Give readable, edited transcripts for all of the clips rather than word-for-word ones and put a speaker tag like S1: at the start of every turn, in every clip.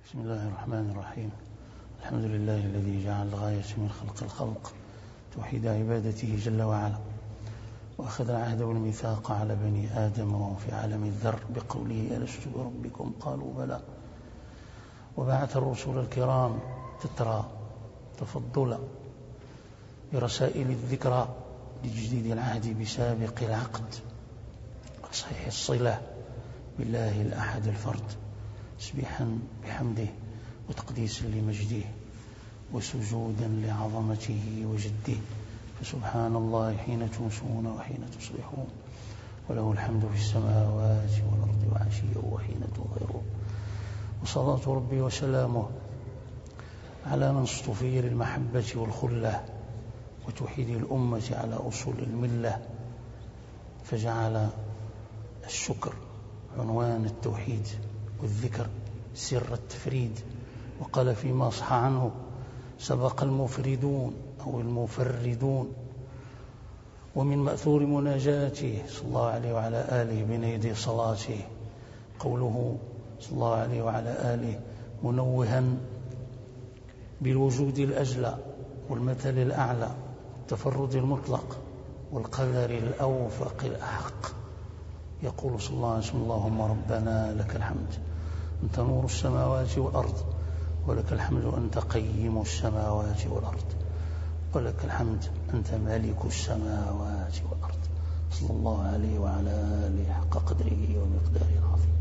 S1: بسم الله الرحمن الرحيم. الحمد لله الذي جعل الغاية من خلق الخلق توحيد عبادته جل وعلا، وأخذ العهد والميثاق على بني آدم وهم في عالم الذر بقوله ألست بربكم قالوا بلى، وبعث الرسل الكرام تترى تفضلا برسائل الذكرى لتجديد العهد بسابق العقد وصحيح الصلة بالله الأحد الفرد، تسبيحا بحمده وتقديسا لمجده وسجودا لعظمته وجده، فسبحان الله حين تمسون وحين تصبحون، وله الحمد في السماوات والأرض وعشيا وحين تظهرون. وصلاة ربي وسلامه على من اصطفي للمحبة والخلة وتوحيد الأمة على أصول الملة، فجعل الشكر عنوان التوحيد والذكر سر التفريد، وقال فيما صح عنه سبق المفردون أو المفردون. ومن مأثور مناجاته صلى الله عليه وعلى آله بين يدي صلاته قوله صلى الله عليه وعلى آله منوها بالوجود الأجلى والمثل الأعلى التفرد المطلق والقدر الأوفق الأحق، يقول صلى الله عليه وسلم اللهم ربنا لك الحمد أنت نور السماوات والأرض، ولك الحمد أنت قيم السماوات والأرض، ولك الحمد أنت مالك السماوات والأرض، صلى الله عليه وعلى آله حق قدره ومقداره العظيم.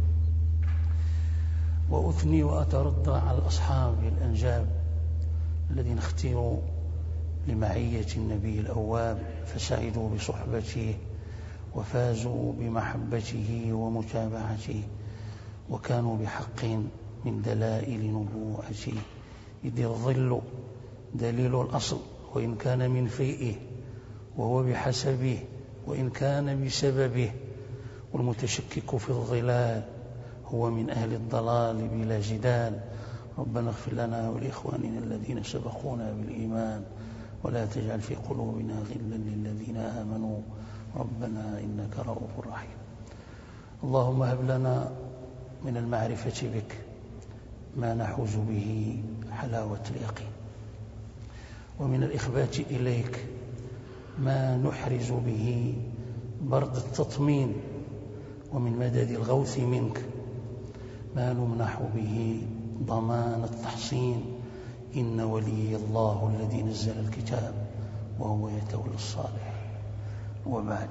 S1: وأثني وأترضى على الأصحاب الأنجاب الذين اختيروا لمعية النبي الأواب فسعدوا بصحبته وفازوا بمحبته ومتابعته، وكانوا بحق من دلائل نبوءته، إذ الظل دليل الأصل وإن كان من فيئه، وهو بحسبه وإن كان بسببه، والمتشكك في الظلال هو من أهل الضلال بلا جدال. ربنا اغفر لنا ولإخواننا الذين سبقونا بالإيمان، ولا تجعل في قلوبنا غلا للذين آمنوا ربنا إنك رؤوف رحيم. اللهم هب لنا من المعرفة بك ما نحوز به حلاوة اليقين، ومن الإخبات إليك ما نحرز به برد التطمين، ومن مدد الغوث منك ما نمنح به ضمان التحصين. إن ولي الله الذي نزل الكتاب وهو يتولى الصالح. وبعد،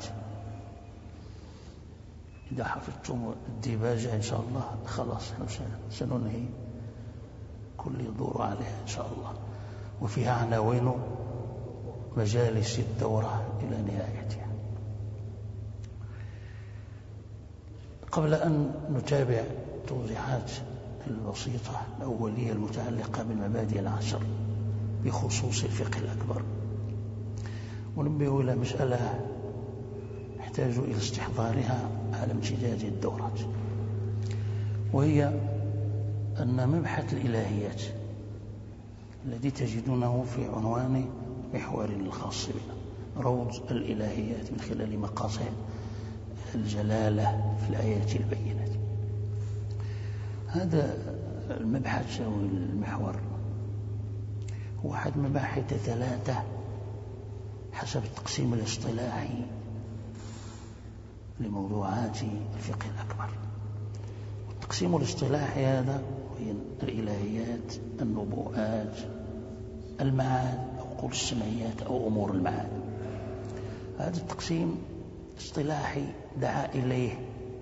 S1: إذا حفظتم الديباجة إن شاء الله خلاص سننهي كل يدور عليها إن شاء الله، وفيها عناوين مجالس الدورة إلى نهايتها. قبل أن نتابع توضيحات البسيطة الأولية المتعلقة بالمبادئ العشر بخصوص الفقه الأكبر، وننبه إلى مسألة نحتاج إلى استحضارها على امتداد الدورات، وهي أن مبحث الإلهيات الذي تجدونه في عنوان محور الخاص بنا روض الإلهيات من خلال مقاصد الجلالة في الآيات البينات، هذا المبحث أو المحور هو أحد مباحث ثلاثة حسب التقسيم الاصطلاحي لموضوعات الفقه الأكبر. التقسيم الاصطلاحي هذا هي الإلهيات، النبوءات، المعاد أو قول السمعيات أو أمور المعاد. هذا التقسيم اصطلاحي دعا إليه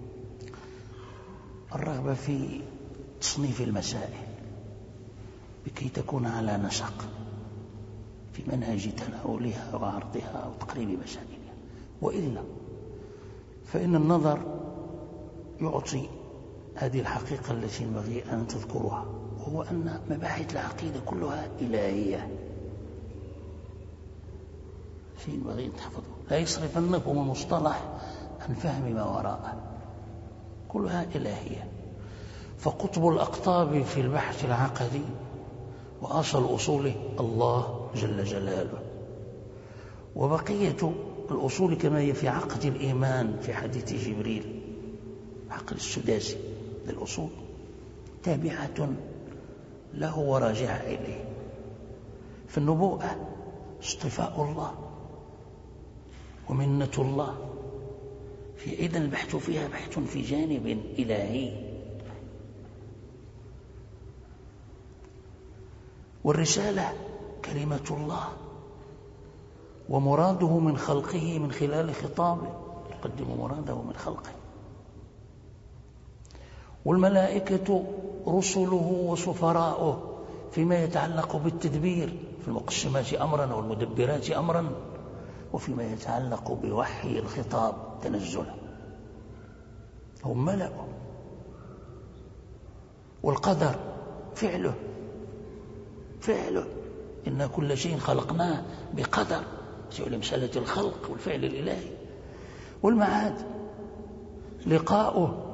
S1: الرغبة في تصنيف المسائل لكي تكون على نسق في منهج تناولها وعرضها وتقريب مسائلها، وإلا فإن النظر يعطي هذه الحقيقة التي ينبغي أن تذكرها، وهو أن مباحث العقيدة كلها إلهية، شيء ينبغي أن تحفظه، لا يصرفنكم المصطلح عن فهم ما وراءه، كلها إلهية. فقطب الأقطاب في البحث العقدي وأصل أصوله الله جل جلاله، وبقية الأصول كما هي في عقد الإيمان في حديث جبريل، عقد السداسي للأصول تابعة له وراجع إليه. فالنبوءة اصطفاء الله ومنة الله، إذا البحث فيها بحث في جانب إلهي. والرسالة كلمة الله ومراده من خلقه من خلال خطابه، يقدم مراده من خلقه. والملائكة رسله وسفراؤه فيما يتعلق بالتدبير في المقسمات أمرا والمدبرات أمرا، وفيما يتعلق بوحي الخطاب تنزلا هم ملأه. والقدر فعله إن كل شيء خلقناه بقدر، سؤال مسألة الخلق والفعل الإلهي. والمعاد لقاؤه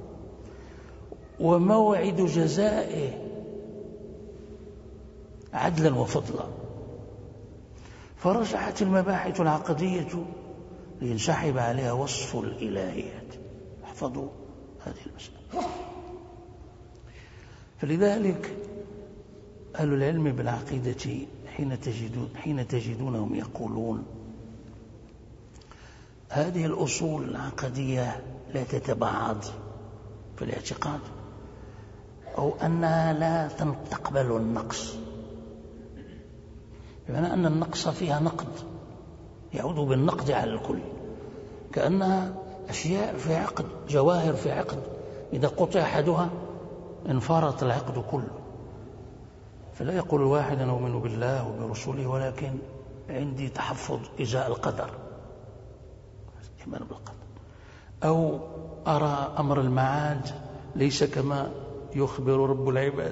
S1: وموعد جزائه عدلا وفضلا. فرجعت المباحث العقدية لينسحب عليها وصف الإلهيات. احفظوا هذه المسألة. فلذلك أهل العلم بالعقيدة حين تجدونهم يقولون هذه الأصول العقدية لا تتبعض في الاعتقاد، أو أنها لا تقبل النقص، بمعنى أن النقص فيها نقد يعود بالنقد على الكل، كأنها أشياء في عقد، جواهر في عقد، إذا قطع أحدها انفرط العقد كله. فلا يقول الواحد أنا أؤمن بالله وبرسوله ولكن عندي تحفظ إزاء القدر، إيمان بالقدر، أو أرى أمر المعاد ليس كما يخبر رب العباد،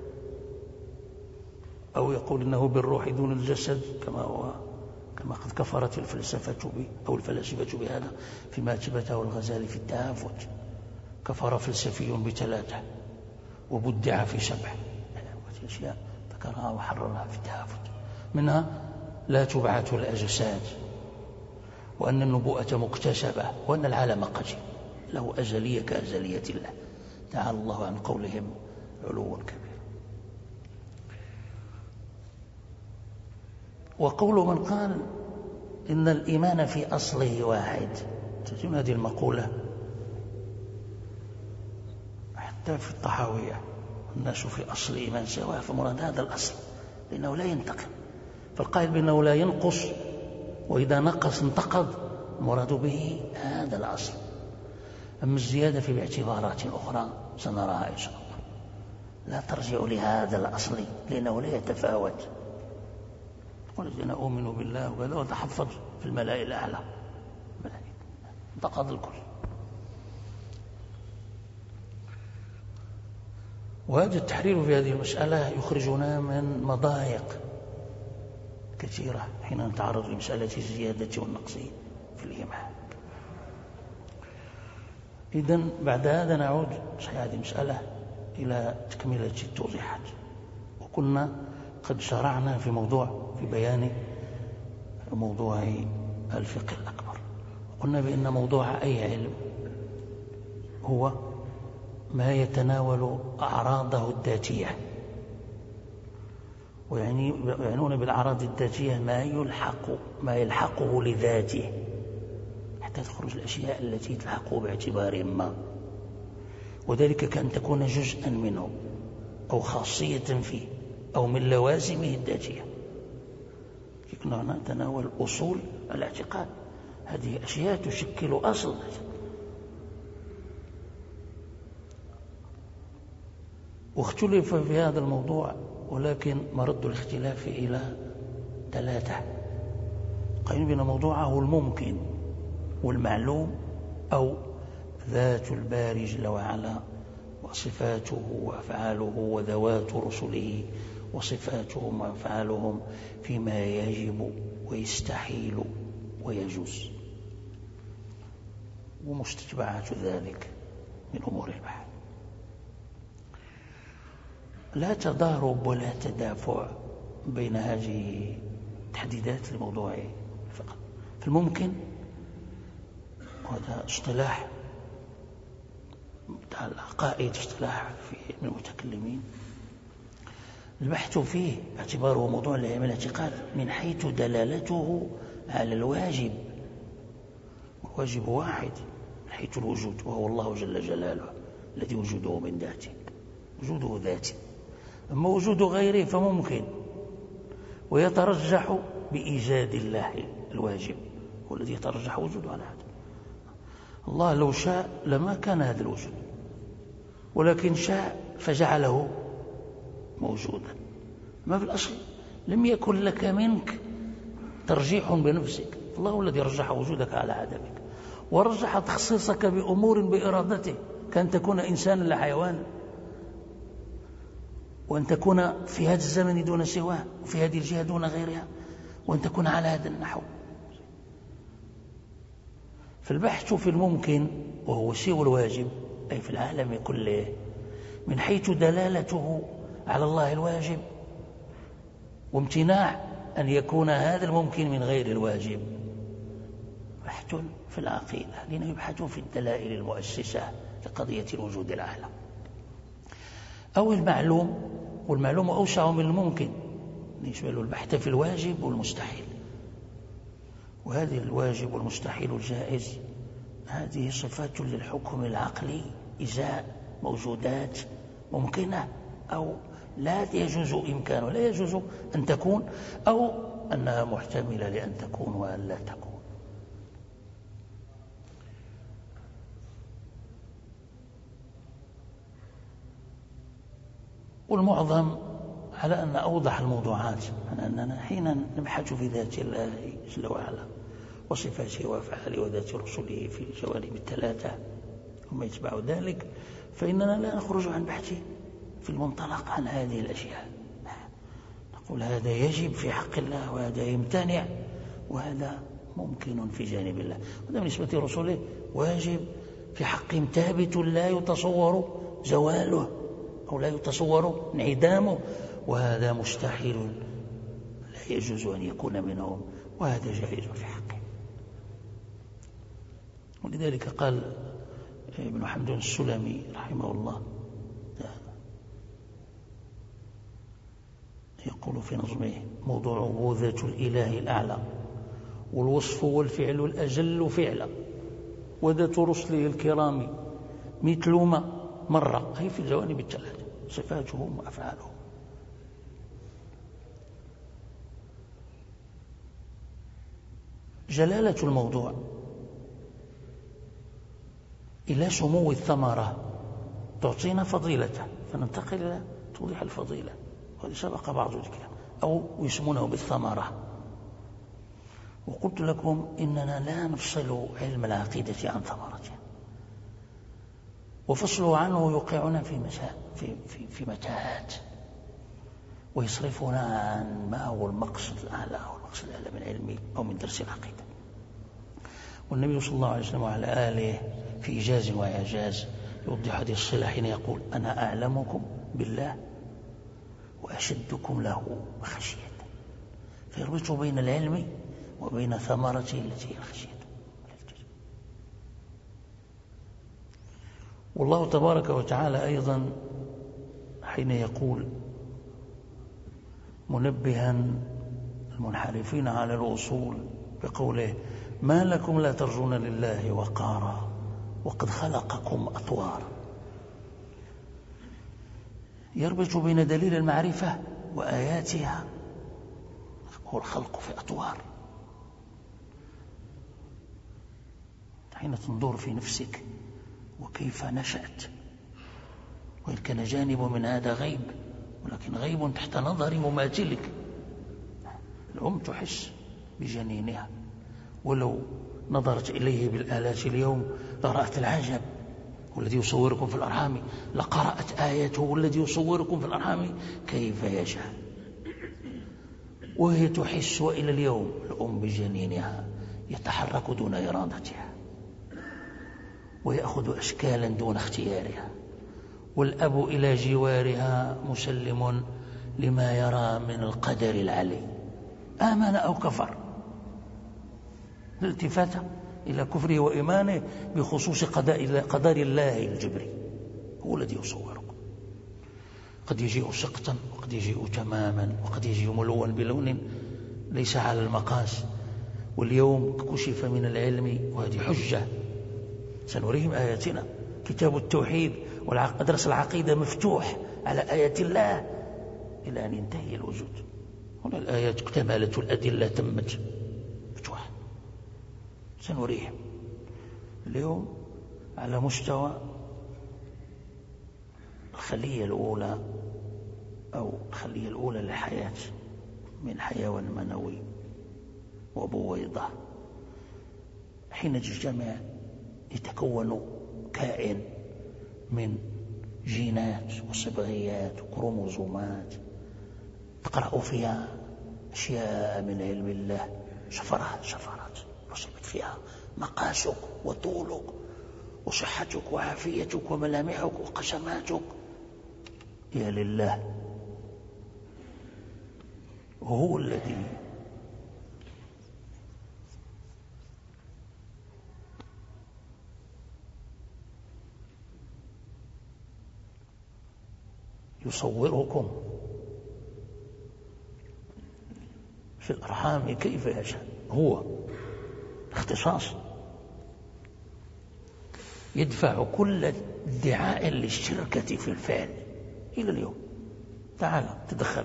S1: أو يقول إنه بالروح دون الجسد كما قد كفرت الفلسفة به أو الفلاسفة بهذا فيما أثبته الغزالي في التهافت. كفر فلسفي ب3 وبدع في 7 أشياء ذكرها وحررها في التهافت، منها لا تبعث الأجساد، وأن النبوءة مكتسبة، وأن العالم قديم له أزلية كأزلية الله تعالى الله عن قولهم علوا كبير. وقول من قال إن الإيمان في أصله واحد، تجدون هذه المقولة حتى في الطحاوية، الناس في أصل الإيمان سواء، فمراد هذا الأصل لأنه لا ينتقل. فالقائل بأنه لا ينقص وإذا نقص انتقض، مراد به هذا الأصل. أما الزيادة في باعتبارات أخرى سنراها إن شاء الله لا ترجع لهذا الأصل لأنه لا يتفاوت. قلت أنا أؤمن بالله وكذا وتحفظ في الملائكة الأعلى، انتقض الكل. وهذا التحرير في هذه المسألة يخرجنا من مضايق كثيرة حين نتعرض لمسألة الزيادة والنقص في الإيمان. إذن بعد هذا نعود صحيح هذه المسألة إلى تكملة التوضيحات. وكنا قد شرعنا في بيان موضوع الفقه الأكبر. وقلنا بأن موضوع أي علم هو ما يتناول أعراضه الذاتية، ويعنون بالأعراض الذاتية ما يلحقه لذاته حتى تخرج الأشياء التي تلحقه باعتبار ما، وذلك كأن تكون جزءا منه أو خاصية فيه أو من لوازمه الذاتية. كنا نتناول أصول الاعتقاد، هذه أشياء تشكل أصل. واختلف في هذا الموضوع، ولكن مرد الاختلاف إلى 3. قائلين بأن موضوعه الممكن والمعلوم أو ذات الباري جل وعلا وصفاته وأفعاله وذوات رسله وصفاتهم وأفعالهم فيما يجب ويستحيل ويجوز، ومستتبعات ذلك من أمور البحث. لا تضارب ولا تدافع بين هذه التحديدات لموضوع الفقه. فالممكن وهذا اصطلاح قائد اصطلاح في المتكلمين، البحث فيه باعتباره موضوع لعلم الاعتقاد من حيث دلالته على الواجب. الواجب واحد من حيث الوجود، وهو الله جل جلاله الذي وجوده من ذاته، وجوده ذاتي. أما وجود غيره فممكن، ويترجح بإيجاد الله الواجب، هو الذي يترجح وجوده على هذا. الله لو شاء لما كان هذا الوجود، ولكن شاء فجعله موجودا. ما في الأصل لم يكن لك منك ترجيح بنفسك، الله هو الذي رجح وجودك على عدمك، ورجح تخصيصك بأمور بإرادته، كأن تكون إنسانا لا حيوانا، وأن تكون في هذا الزمن دون سواه، وفي هذه الجهة دون غيرها، وأن تكون على هذا النحو. فالبحث في الممكن وهو سوى الواجب، أي في العالم كله، من حيث دلالته على الله الواجب، وامتناع أن يكون هذا الممكن من غير الواجب. بحث في العقيدة، الذين يبحثون في الدلائل المؤسسة لقضية الوجود الأعلى، أو المعلوم، والمعلوم أوسع من الممكن، يشمل البحث في الواجب والمستحيل. وهذه الواجب والمستحيل الجائز هذه صفات للحكم العقلي إزاء موجودات ممكنة أو لا يجوز إمكانه، لا يجوز أن تكون، أو أنها محتملة لأن تكون وأن لا تكون. والمعظم على أن أوضح الموضوعات عن أننا حين نبحث في ذات الله جل وعلا وصفاته وأفعاله وذات رسله في الجوانب الثلاثة وما يتبع ذلك، فإننا لا نخرج عن بحث في المنطلق عن هذه الأشياء. نقول هذا يجب في حق الله، وهذا يمتنع، وهذا ممكن في جانب الله. وهذا بالنسبة لرسله واجب في حقهم ثابت لا يتصور زواله أو لا يتصور انعدامه، وهذا مستحيل لا يجوز أن يكون منهم، وهذا جائز في حقه. ولذلك قال ابن حمدون السلمي رحمه الله، يقول في نظمه: موضوعه ذات الإله الأعلى، والوصف والفعل الأجل فعلا، وذات رسله الكرام مثل ما مر، أي في الجوانب الثلاثة، صفاتهم وأفعالهم. جلالة الموضوع إلى سمو الثمرة تعطينا فضيلته، فننتقل إلى توضيح الفضيلة، وهذا سبق بعض ذكره، أو يسمونه بالثمرة. وقلت لكم إننا لا نفصل علم العقيدة عن ثمرته، وفصله عنه يوقعنا في متاهات، ويصرفنا عن ما هو المقصد الأعلى أو المقصد الأعلى من علمي أو من درس العقيدة. والنبي صلى الله عليه وسلم وعلى آله في إيجاز وإعجاز يوضح هذه الصلة حين يقول: أنا أعلمكم بالله وأشدكم له خشية، فيربط بين العلم وبين ثمرته التي هي الخشية. والله تبارك وتعالى أيضا حين يقول منبها المنحرفين على الأصول بقوله: ما لكم لا ترجون لله وقارا وقد خلقكم أطوارا، يربط بين دليل المعرفة وآياتها، هو الخلق في أطوار. حين تنظر في نفسك وكيف نشأت، وإن كان جانب من هذا غيب، ولكن غيب تحت نظر مماثلك. الأم تحس بجنينها، ولو نظرت إليه بالآلات اليوم لرأت العجب، والذي يصوركم في الأرحام، لقرأت آياته والذي يصوركم في الأرحام كيف يشاء. وهي تحس إلى اليوم الأم بجنينها يتحرك دون إرادتها، ويأخذ أشكالا دون اختيارها، والأب إلى جوارها مسلم لما يرى من القدر العلي، آمن أو كفر، الالتفات إلى كفره وإيمانه بخصوص قدر الله الجبري، هو الذي يصوركم. قد يجيء سقطا وقد يجيء تماما وقد يجيء ملوا بلون ليس على المقاس. واليوم كشف من العلم، وهذه حجة، سنريهم آياتنا. كتاب التوحيد ودرس العقيدة مفتوح على آيات الله إلى أن ينتهي الوجود. هنا الآيات اكتملت والأدلة تمت مفتوحة، سنريهم اليوم على مستوى الخلية الأولى أو الخلية الأولى للحياة من حيوان منوي وبويضة. حين تجتمع يتكون كائن من جينات وصبغيات وكروموزومات تقرأ فيها أشياء من علم الله، شفرات رسمت فيها مقاسك وطولك وصحتك وعافيتك وملامحك وقسماتك. يا لله، وهو الذي يصوركم في الأرحام كيف يشاء. هو اختصاص يدفع كل ادعاء للشركة في الفعل إلى اليوم. تعال تدخل.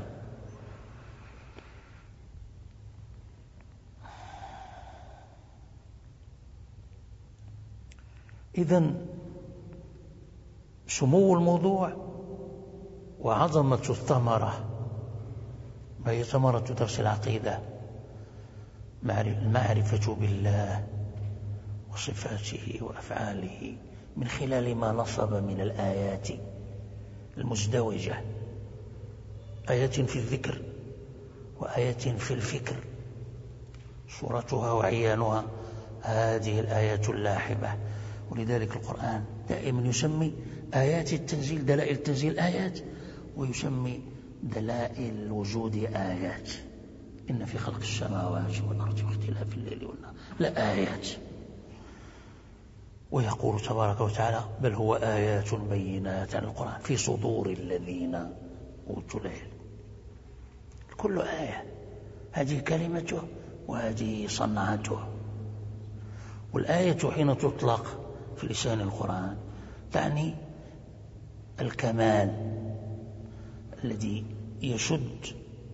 S1: إذن سمو الموضوع وعظمة الثمرة، ما هي ثمرة درس العقيدة؟ المعرفة بالله وصفاته وأفعاله من خلال ما نصب من الآيات المزدوجة، آيات في الذكر وآيات في الفكر، صورتها وعيانها هذه الآيات اللاحبة. ولذلك القرآن دائما يسمي آيات التنزيل دلائل التنزيل آيات، ويسمي دلائل الوجود آيات. إن في خلق السماوات والأرض واختلاف الليل والنهار لآيات. ويقول تبارك وتعالى بل هو آيات بينات، القرآن في صدور الذين أوتوا العلم. كل آية هذه كلمته وهذه صنعته. والآية حين تطلق في لسان القرآن تعني الكمال الذي يشد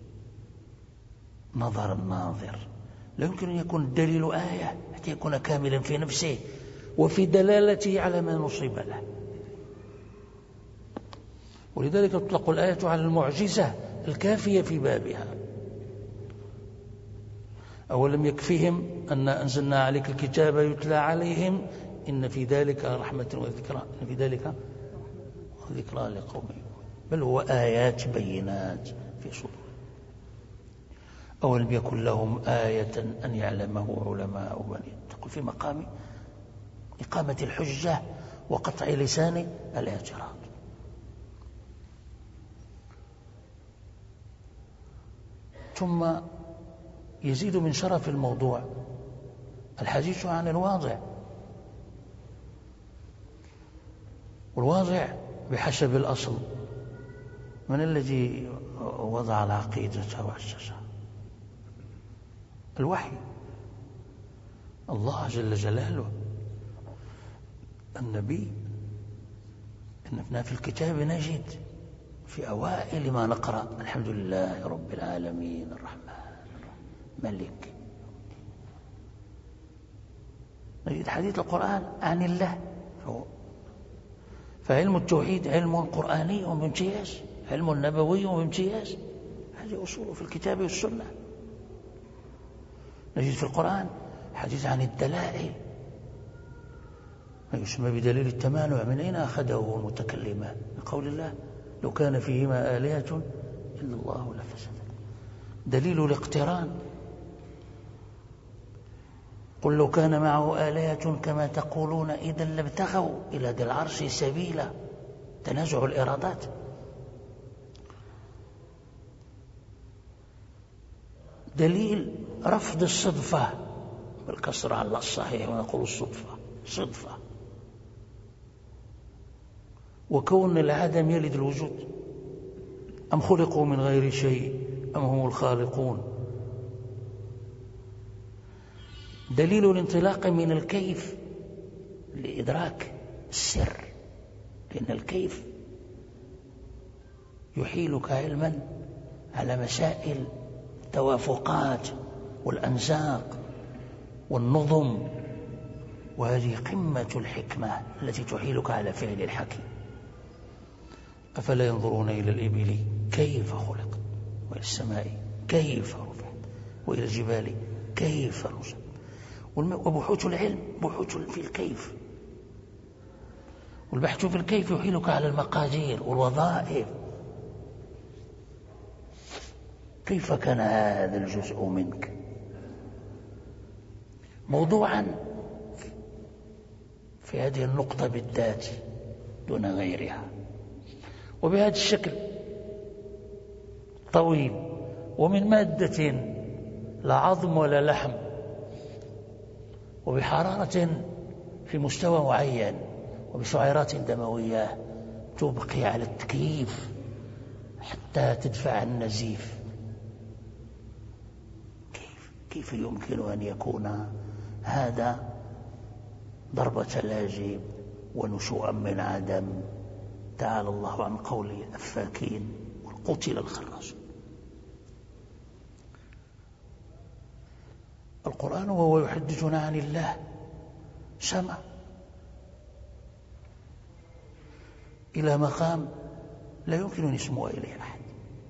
S1: نظر الناظر. لا يمكن أن يكون الدليل آية حتى يكون كاملا في نفسه وفي دلالته على ما نصب له. ولذلك تطلق الآية على المعجزة الكافية في بابها. أولم يكفهم أن أنزلنا عليك الكتاب يتلى عليهم إن في ذلك رحمة وذكرى، إن في ذلك ذكرى لقوم يؤمنون. بل هو آيات بينات في صدور. أولم يكن لهم آية أن يعلمه علماء بني. تقول في مقام إقامة الحجة وقطع لسان الاعتراض. ثم يزيد من شرف الموضوع الحديث عن الواضع. والواضع بحسب الأصل من الذي وضع العقيدة وأسسها؟ الوحي، الله جل جلاله. النبي إننا في الكتاب نجد في أوائل ما نقرأ الحمد لله رب العالمين الرحمن ملك، نجد حديث القرآن عن الله. فعلم التوحيد علم قرآني بامتياز، علم نبوي بامتياز. هذه أصول في الكتاب والسنة. نجد في القرآن حديث عن الدلائل، ما يسمى بدليل التمانع. من أين أخذه المتكلمان؟ من قول الله لو كان فيهما آلهة إلا الله لفسدتا. دليل الاقتران قل لو كان معه آلهة كما تقولون إذا لابتغوا إلى ذي العرش سبيلا. تنازع الإرادات. دليل رفض الصدفة بالكسر على الصحيح ونقول الصدفة صدفة، وكون العدم يلد الوجود. أم خلقوا من غير شيء أم هم الخالقون. دليل الانطلاق من الكيف لإدراك السر، لأن الكيف يحيلك علما على مسائل التوافقات والأنساق والنظم، وهذه قمة الحكمة التي تحيلك على فعل الحكيم. أفلا ينظرون إلى الإبل كيف خلقت، وإلى السماء كيف رفعت، وإلى الجبال كيف نصبت. وبحوث العلم بحوث في الكيف، والبحث في الكيف يحيلك على المقادير والوظائف. كيف كان هذا الجزء منك موضوعا في هذه النقطة بالذات دون غيرها، وبهذا الشكل طويل، ومن مادة لا عظم ولا لحم، وبحرارة في مستوى معين، وبسعيرات دموية تبقي على التكييف حتى تدفع النزيف. كيف يمكن أن يكون هذا ضربة لاجئ ونشوءا من عدم؟ تعالى الله عن قول الأفاكين وقتل الخراصون. القرآن وهو يحدثنا عن الله سمع إلى مقام لا يمكن أن يسمو إليه أحد،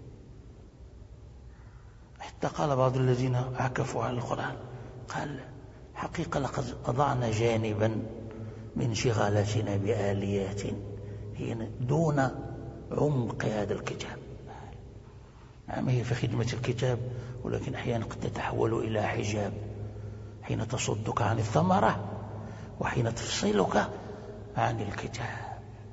S1: حتى قال بعض الذين عكفوا على القرآن، قال حقيقة لقد أضعنا جانبا من شغالاتنا بآليات هي دون عمق هذا الكتاب. نعم هي في خدمة الكتاب، ولكن أحيانا قد تتحول إلى حجاب حين تصدك عن الثمرة وحين تفصلك عن الكتاب.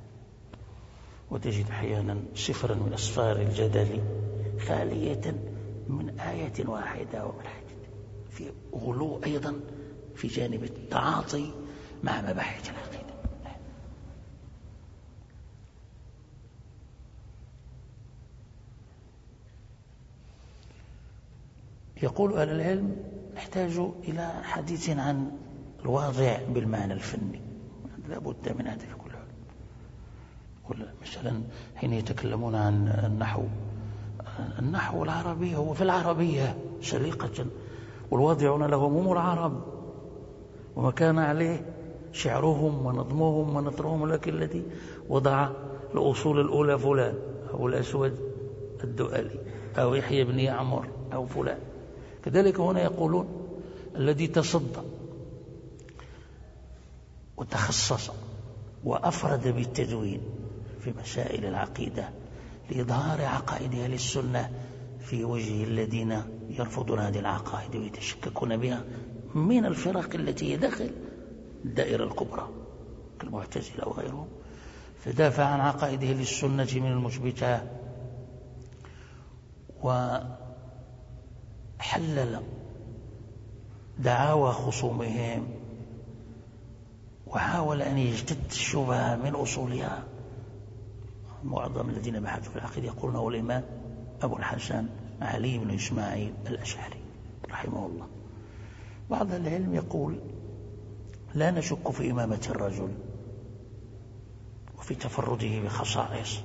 S1: وتجد أحيانا سفرا من أسفار الجدل خالية من آية واحدة ومن حاجة، في غلو أيضا في جانب التعاطي مع مباحث العقيدة. يقول أهل العلم نحتاج إلى حديث عن الواضع بالمعنى الفني، لا بد من هذا في كل علم. مثلا حين يتكلمون عن النحو العربي هو في العربية سليقة، والواضعون لهم هم العرب، وما كان عليه شعرهم ونظمهم ونثرهم، لكن الذي وضع الأصول الأولى فلان أو الأسود الدؤلي أو يحيى بن يعمر أو فلان. كذلك هنا يقولون الذي تصدى وتخصص وأفرد بالتدوين في مسائل العقيدة لإظهار عقائد أهل السنة في وجه الذين يرفضون هذه العقائد ويتشككون بها من الفرق التي هي داخل الدائرة الكبرى كالمعتزلة وغيرهم، فدافع عن عقائد أهل السنة من المثبتة، وحلل دعاوى خصومهم، وحاول أن يجتد الشبهة من أصولها. معظم الذين بحثوا في العقيدة يقولون هو الإمام أبو الحسن علي بن إسماعيل الأشعري رحمه الله. بعض العلم يقول لا نشك في إمامة الرجل وفي تفرده بخصائص،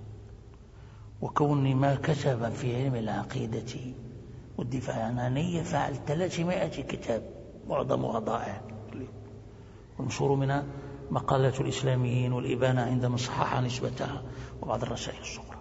S1: وكون ما كتب في علم العقيدة والدفاع عنها يفعل 300 كتاب معظمها ضائع، ونشور منها مقالات الإسلاميين والإبانة عندما صحح نسبتها وبعض الرسائل الصغرى.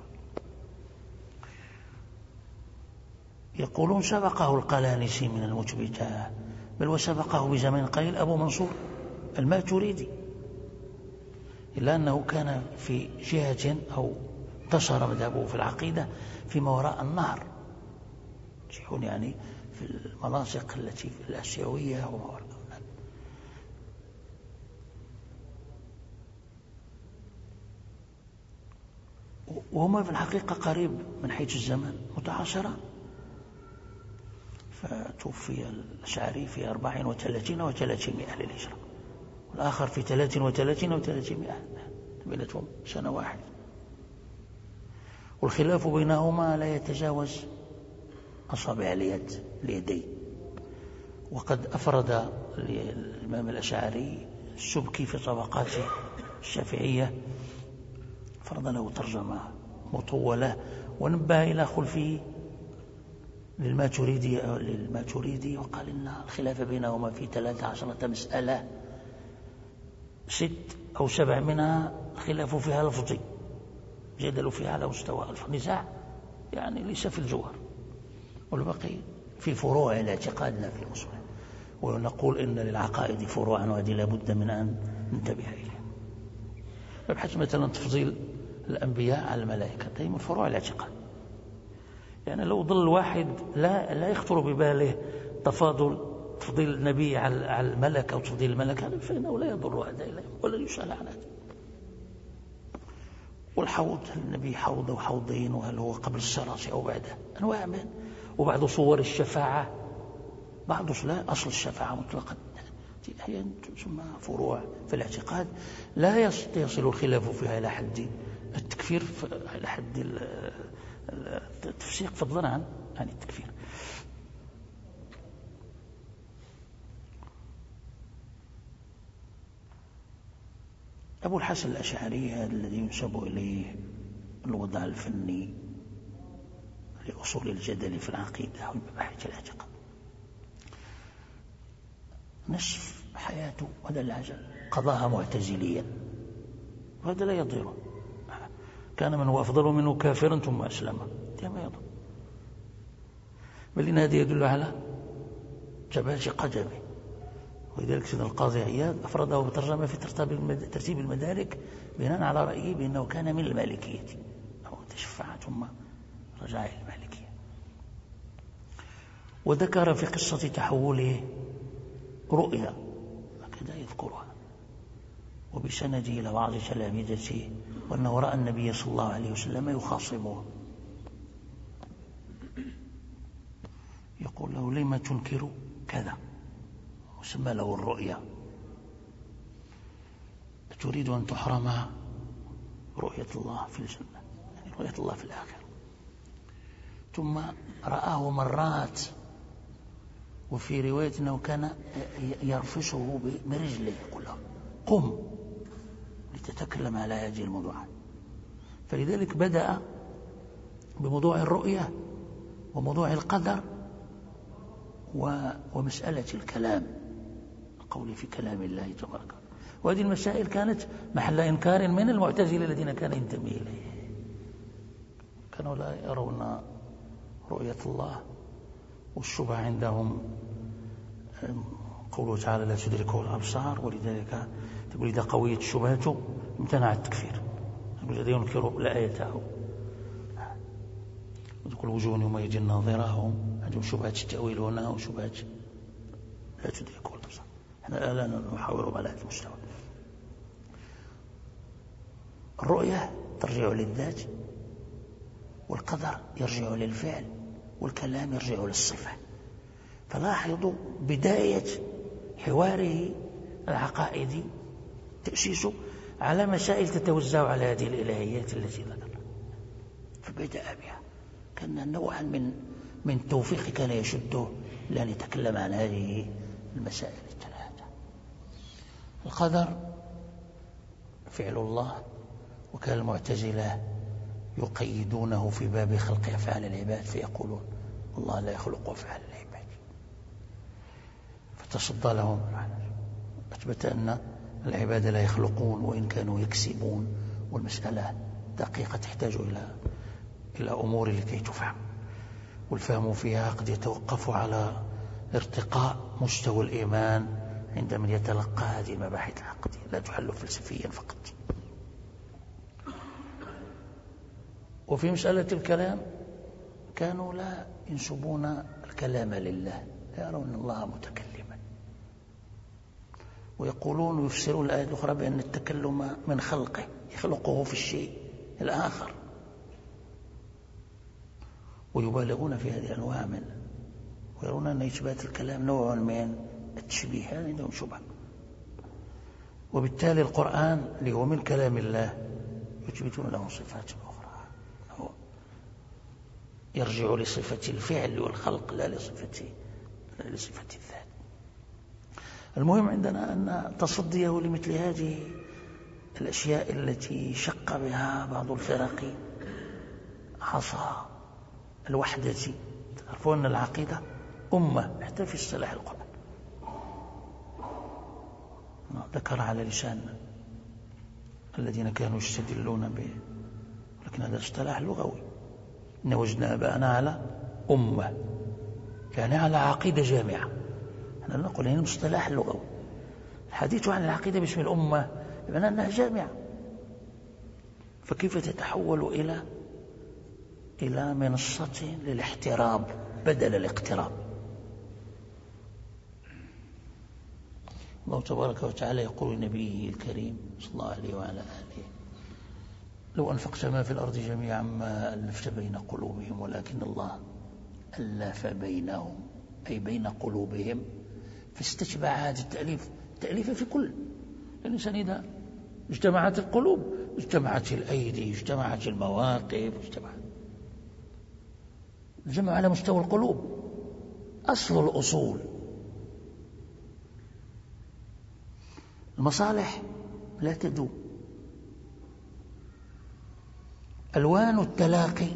S1: يقولون سبقه القلانسي من المثبتة، بل وسبقه بزمن قليل أبو منصور الماتريدي، إلا أنه كان في جهة أو انتشر مذهبه في العقيدة فيما وراء النهر، يعني في المناطق التي في الآسيوية وما وراء. وهما في الحقيقة قريب من حيث الزمان متعاصران، فتوفي الأشعري في 34 و300 للهجرة، والآخر في 33 و300 بينتهم سنة واحدة. والخلاف بينهما لا يتجاوز أصابع اليدين. وقد أفرد الإمام الأشعري السبكي في طبقات الشافعية، فرض له ترجمة مطولة ونبه إلى خلفه للماتريدي وقال إن الخلاف بينهما في 13 مسألة 6 أو 7 منها الخلاف فيها لفظي، جدلوا فيها على مستوى النزاع يعني ليس في الجوهر، والباقي في فروع الاعتقاد لا في الأصول. ونقول إن للعقائد فروعا وهذه لابد من أن ننتبه إليها. نبحث مثلا تفضيل الأنبياء على الملائكة، هذه من فروع الاعتقاد. يعني لو ظل واحد لا يخطر بباله تفضيل النبي على الملك أو تفضيل الملك، هذا فإنه لا يضر هذا إليه ولا يسأل عن هذا. والحوض، هل النبي حوض أو حوضين، وهل هو قبل الصلاة أو بعده، أنواع من. وبعض صور الشفاعة، بعض لا أصل الشفاعة مطلقا، هي تسمى فروع في الاعتقاد لا يصل الخلاف فيها إلى حد التكفير، إلى حد التفسيق فضلا عن التكفير. أبو الحسن الأشعري هذا الذي ينسب إليه الوضع الفني لأصول الجدل في العقيدة والمباحث الاعتقاد، نصف حياته هذا العجل قضاها معتزليا، وهذا لا يضره. كان من هو أفضل منه كافرا ثم أسلم، ما يضر، بل إن هذا يدل على جبال قدمه. ولذلك سيدنا القاضي عياض أفرده بترجمة في ترتيب المدارك بناء على رأيه بأنه كان من المالكية، أو تشفع ثم رجع إلى المالكية. وذكر في قصة تحوله رؤيا هكذا يذكرها، وبسنده إلى بعض تلامذته، وأنه رأى النبي صلى الله عليه وسلم يخاصمه، يقول له: لما تنكر كذا؟ وسمى له الرؤيا. تريد أن تحرم رؤية الله في الجنة، يعني رؤية الله في الآخرة. ثم رآه مرات، وفي رواية أنه كان يرفسه برجله، يقول له: قم لتتكلم على هذه الموضوعات. فلذلك بدأ بموضوع الرؤية وموضوع القدر ومسألة الكلام، القول في كلام الله تبارك. وهذه المسائل كانت محل إنكار من المعتزلة الذين كان ينتمي إليه، كانوا لا يرون رؤية الله، والشبهة عندهم قوله تعالى: لا تدركه الأبصار، ولذلك تقول إذا قويت شبهته امتنع التكفير، الذي ينكر لآيته. وتقول وجوه يومئذ ناظرة، عندهم شبهة التأويل هنا وشبهة لا تدركه الأبصار. احنا لا نحاور على هذا المستوى. الرؤية ترجع للذات، والقدر يرجع للفعل، والكلام يرجع للصفة. فلاحظوا بداية حواره العقائدي تأسيسه على مسائل تتوزع على هذه الإلهيات التي ذكرها، فبدأ بها. كان نوعا من التوفيق كان يشده لأن يتكلم عن هذه المسائل الثلاثة. القدر فعل الله، وكان المعتزلة يقيدونه في باب خلق أفعال العباد، فيقولون الله لا يخلق أفعال العباد، فتصدى لهم. أثبت أن العباد لا يخلقون وإن كانوا يكسبون، والمسألة دقيقة تحتاج إلى أمور لكي تفهم، والفهم فيها قد يتوقف على ارتقاء مستوى الإيمان عند من يتلقى هذه المباحث العقدية، لا تحل فلسفيا فقط. وفي مسألة الكلام كانوا لا ينسبون الكلام لله، لا يرون الله متكلما، ويقولون ويفسرون الآية الأخرى بأن التكلم من خلقه، يخلقه في الشيء الآخر، ويبالغون في هذه الأنواع منه، ويرون أن إثبات الكلام نوع من التشبيه، هذا عندهم شبهة. وبالتالي القرآن اللي هو من كلام الله يثبتون له صفات أخرى، يرجع لصفة الفعل والخلق لا لصفة الذات. المهم عندنا أن تصديه لمثل هذه الأشياء التي شق بها بعض الفرق عصا الوحدة. تعرفون أن العقيدة أمة حتى في اصطلاح القرآن، ذكر على لسان الذين كانوا يستدلون به، لكن هذا اصطلاح لغوي. إن وجدنا آباءنا على أمة، يعني على عقيدة جامعة. احنا نقول هنا مصطلح لغوي. الحديث عن العقيدة باسم الأمة بمعنى أنها جامعة، فكيف تتحول إلى منصة للاحتراب بدل الاقتراب؟ الله تبارك وتعالى يقول لنبيه الكريم صلى الله عليه وعلى آله: لو أنفقت ما في الأرض جميعا ما ألفت بين قلوبهم ولكن الله ألف بينهم، أي بين قلوبهم. فاستشبع هذا التأليف في كل الإنسان. إذا اجتمعت القلوب اجتمعت الأيدي، اجتمعت المواقف، الجمع على مستوى القلوب أصل الأصول. المصالح لا تدوم، ألوان التلاقي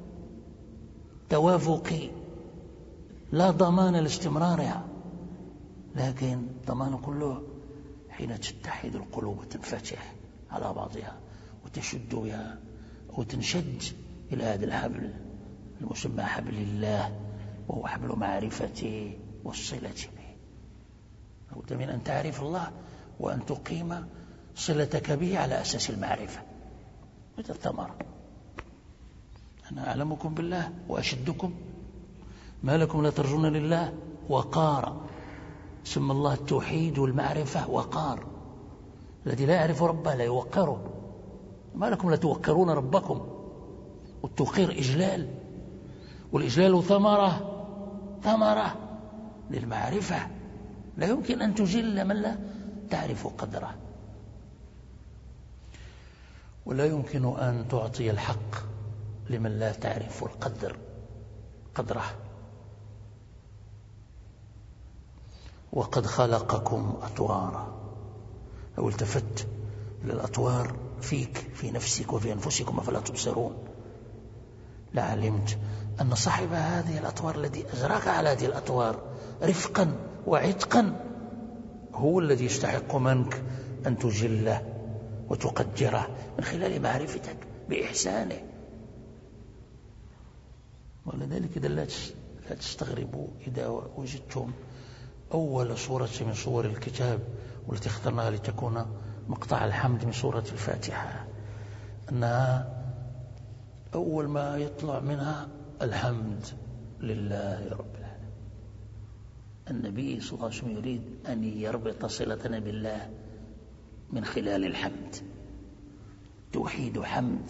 S1: توافقي، لا ضمان لاستمرارها، لكن ضمان كله حين تتحد القلوب وتنفتح على بعضها وتشد بها وتنشد إلى هذا الحبل المسمى حبل الله، وهو حبل معرفته والصلة به. لابد من أن تعرف الله وأن تقيم صلتك به على أساس المعرفة. مثل الثمرة: أنا أعلمكم بالله وأشدكم، ما لكم لا ترجون لله وقارا. سمى الله التوحيد والمعرفة وقار. الذي لا يعرف ربه لا يوقره. ما لكم لا توقرون ربكم؟ والتوقير إجلال، والإجلال ثمرة للمعرفة. لا يمكن أن تجل من لا تعرف قدره، ولا يمكن أن تعطي الحق لمن لا تعرف قدره. وقد خلقكم أطوارا. لو التفت إلى الأطوار فيك، في نفسك وفي أنفسكم أفلا تبصرون، لعلمت أن صاحب هذه الأطوار الذي أجراك على هذه الأطوار رفقا وعتقا هو الذي يستحق منك أن تجله وتقدره من خلال معرفتك بإحسانه. ولذلك إذا لا تستغربوا إذا وجدتم أول سورة من سور الكتاب والتي اخترناها لتكون مقطع الحمد من سورة الفاتحة، أنها أول ما يطلع منها الحمد لله رب العالمين. النبي صلى الله عليه وسلم يريد أن يربط صلتنا بالله من خلال الحمد. توحيد حمد،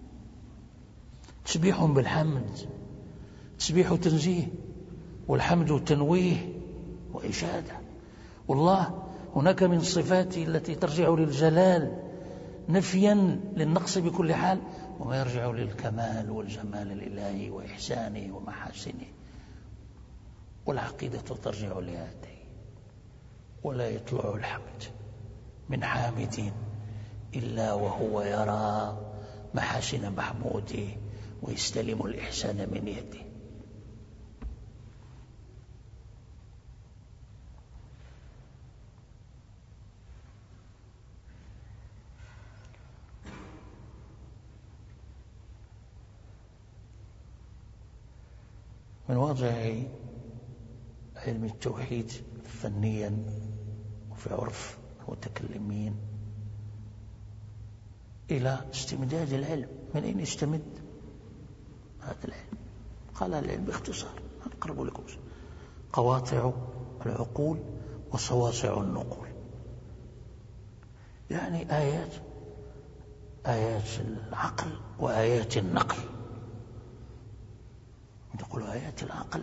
S1: تسبيح بالحمد، تسبيح تنزيه، والحمد تنويه وإشادة. والله هناك من صفاته التي ترجع للجلال نفيا للنقص بكل حال، وما يرجع للكمال والجمال الإلهي وإحسانه ومحاسنه. والعقيدة ترجع لهذه. ولا يطلع الحمد من حامد إلا وهو يرى محاسن محموده ويستلم الإحسان من يده. من واضع علم التوحيد فنيا وفي عرف المتكلمين إلى استمداد العلم. من أين يستمد هذا العلم؟ قال العلم باختصار، أقرب لكم: قواطع العقول وصواصع النقول. يعني آيات العقل وآيات النقل. نقول آيات العقل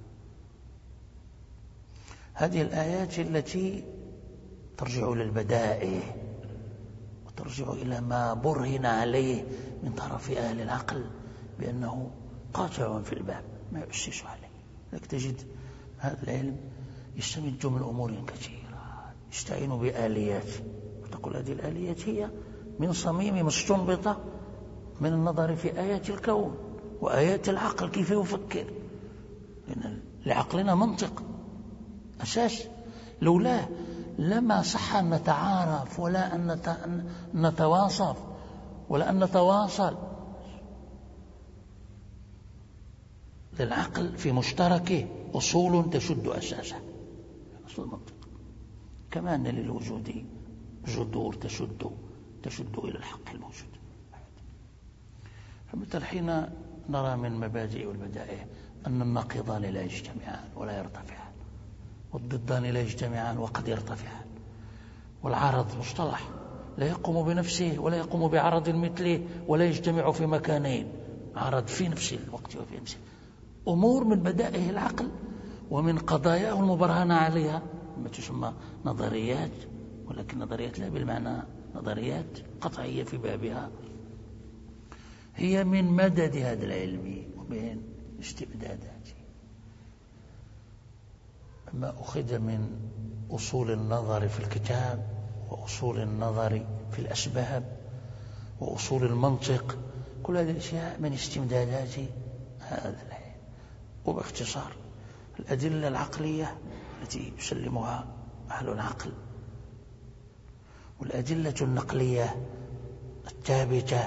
S1: هذه الآيات التي ترجع للبدائع وترجع إلى ما برهن عليه من طرف أهل العقل بأنه قاطع في الباب ما يؤسس عليه. لك تجد هذا العلم يستمد من أمور كثيرة، يستعين بآليات، تقول هذه الآليات هي من صميم مستنبطة من النظر في آيات الكون وآيات العقل كيف يفكر، لأن لعقلنا منطق أساس، لولاه لما صح أن نتعارف ولا أن نتواصف ولا أن نتواصل. للعقل في مشتركه أصول تشد أساسه، أصل المنطق، كما أن للوجود جذور تشد إلى الحق الموجود. فمثل حين نرى من مبادئ والبدائع أن النقيضان لا يجتمعان ولا يرتفعان، والضدان لا يجتمعان وقد يرتفعان، والعرض مصطلح لا يقوم بنفسه ولا يقوم بعرض مثله ولا يجتمع في مكانين، عرض في نفس الوقت وفي نفسه. أمور من بدائع العقل ومن قضاياه المبرهنة عليها ما تسمى نظريات، ولكن نظريات لا بالمعنى نظريات قطعية في بابها، هي من مدد هذا العلم ومن استبداداته. ما أخذ من أصول النظر في الكتاب وأصول النظر في الأسباب وأصول المنطق، كل هذه الأشياء من استمدادات هذا العلم. وباختصار الأدلة العقلية التي يسلمها أهل العقل، والأدلة النقلية الثابتة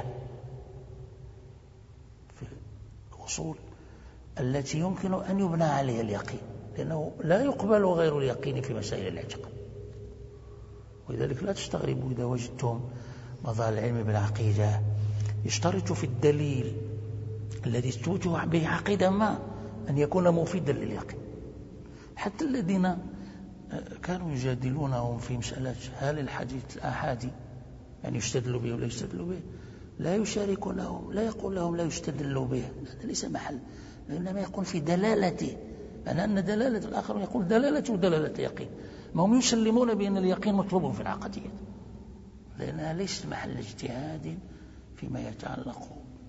S1: في الأصول التي يمكن أن يبنى عليها اليقين، لأنه لا يقبل غير اليقين في مسائل الاعتقاد. ولذلك لا تستغربوا إذا وجدتم مظاهر العلم بالعقيدة يشترط في الدليل الذي تثبت به عقيدة ما أن يكون مفيدا لليقين. حتى الذين كانوا يجادلونهم في مسألة هل الحديث الآحادي يعني يستدل به ولا يستدل به، لا يشاركونهم، لا يقول لهم لا يستدل به، هذا ليس محل، إنما يقول في دلالته، أن دلالة الآخر يقول دلالته دلالة يقين، ما هم يسلمون بأن اليقين مطلوب في العقدية، لأنها ليست محل اجتهاد فيما يتعلق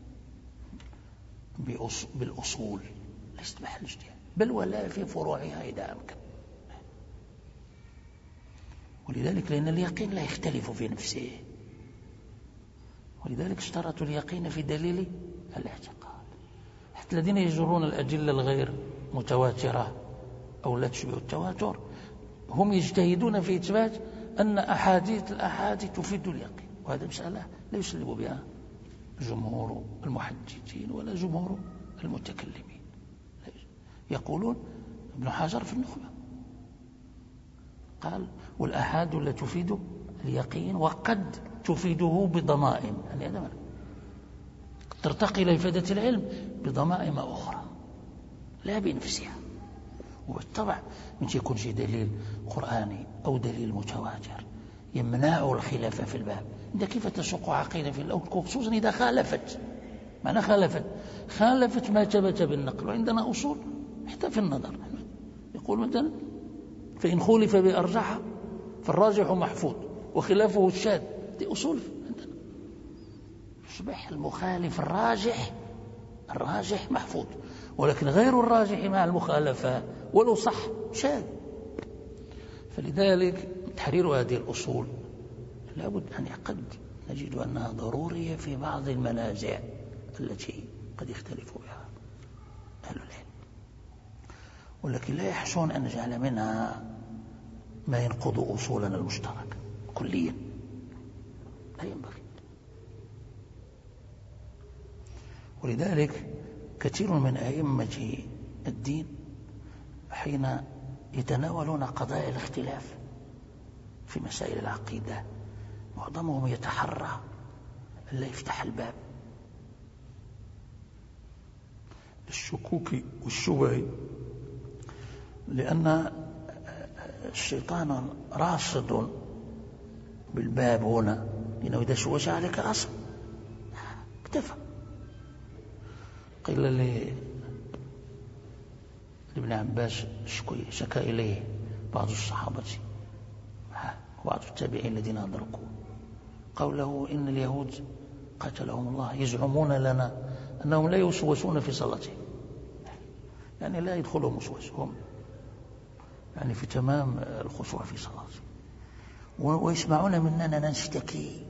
S1: بالأصول، ليست محل اجتهاد، بل ولا في فروعها إذا أمكن. ولذلك لأن اليقين لا يختلف في نفسه، ولذلك اشترطوا اليقين في دليل الاعتقاد. حتى الذين يجرون الأدلة الغير متواترة أو لا تشبه التواتر هم يجتهدون في إثبات أن أحاديث الأحاديث تفيد اليقين، وهذا مسألة لا يسلم بها جمهور المحدثين ولا جمهور المتكلمين. يقولون ابن حجر في النخبة قال والأحاد لا تفيد اليقين وقد تفيده بضمائم، يعني هذا ترتقي إلى إفادة العلم بضمائم أخرى لا بنفسها. وبالطبع من يكون شيء دليل قرآني أو دليل متواتر يمنع الخلاف في الباب، إذا كيف تسوق عقيدة في الأول، خصوصا إذا خالفت، معنى خالفت ما ثبت بالنقل. وعندنا أصول حتى في النظر، يقول مثلا فإن خولف بأرجح فالراجح محفوظ وخلافه الشاذ، دي أصول عندنا. يصبح المخالف الراجح محفوظ، ولكن غير الراجح مع المخالفة ولو صح شاذ. فلذلك تحرير هذه الأصول لابد أن قد نجد أنها ضرورية في بعض المنازع التي قد يختلف بها أهل العلم، ولكن لا يحسن أن نجعل منها ما ينقض أصولنا المشتركة كليا، لا ينبغي. ولذلك كثير من أئمة الدين حين يتناولون قضايا الاختلاف في مسائل العقيدة معظمهم يتحرى ألا يفتح الباب للشكوك والشبه، لأن الشيطان راصد بالباب هنا، إنه إذا شوش عليك أصل اكتفى. قيل لابن عباس شكا إليه بعض الصحابة وبعض التابعين الذين أدركوا قوله إن اليهود قتلهم الله يزعمون لنا أنهم لا يوسوسون في صلاتهم، يعني لا يدخلهم وسوس، هم يعني في تمام الخشوع في صلاتهم، ويسمعون مننا نشتكي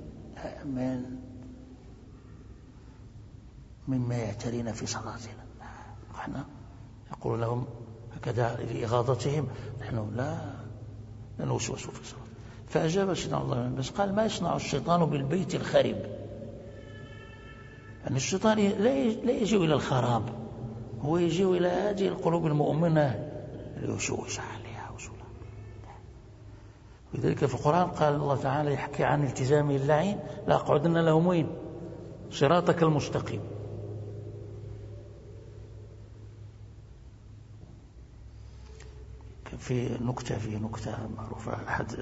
S1: مما يعترينا في صلاتنا. احنا يقول لهم هكذا لإغاظتهم: نحن لا نوسوس في صلاتنا. فأجاب سيدنا الله بس قال: ما يصنع الشيطان بالبيت الخرب؟ يعني الشيطان لا يجي إلى الخراب، هو يجي إلى هذه القلوب المؤمنة ليشوش عليها وصولا. لذلك في القرآن قال الله تعالى يحكي عن التزام اللعين: لا أقعدن لهم وين صراطك المستقيم. في نكتة معروفة،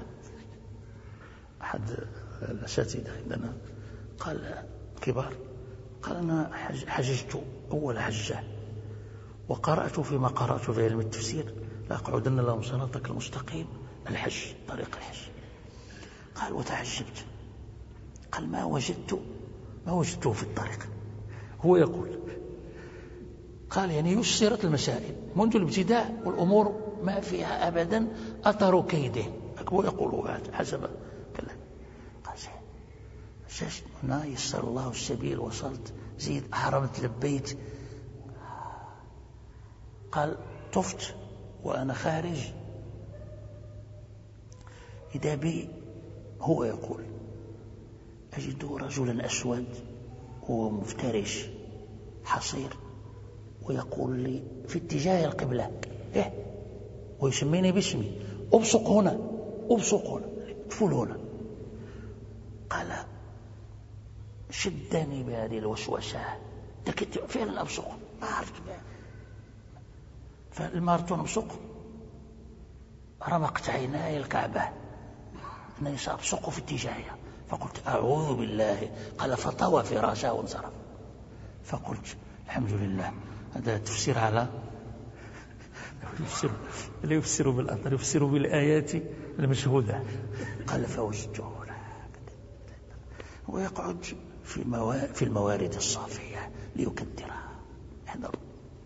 S1: أحد الأساتذة عندنا قال كبار، قال: أنا حججت أول حجة وقرأت فيما قرأت في علم التفسير: لا أقعدن لهم صراطك المستقيم، الحج، طريق الحج. قال: وتعجبت، قال: ما وجدته في الطريق. هو يقول، قال: يعني يسرت المسائل منذ الابتداء والأمور ما فيها أبدا أثر كيده. هو يقول حسب كلام. قال: هنا يسر الله السبيل، وصلت، زيد، حرمت، لبيت. قال: طفت وأنا خارج إذا بي، هو يقول، أجد رجلا أسود هو مفترش حصير، ويقول لي في اتجاه القبلة: ويسميني باسمي: أبصق هنا، أبصق هنا، ادفل هنا. قال: شدني بهذه الوسوسة، تكت فعلا أبصق، ما عرفت بها. فلما أردت أن أبصق رمقت عيناي الكعبة، أنني سأبصق في اتجاهها، فقلت: أعوذ بالله. قال: فطوى في رأسه وانصرف. فقلت: الحمد لله، هذا تفسير على لا يفسر بالأثر، يفسر بالآيات المشهودة. قال: فوجدته ويقعد في الموارد الصافية ليكدرها. احذروا.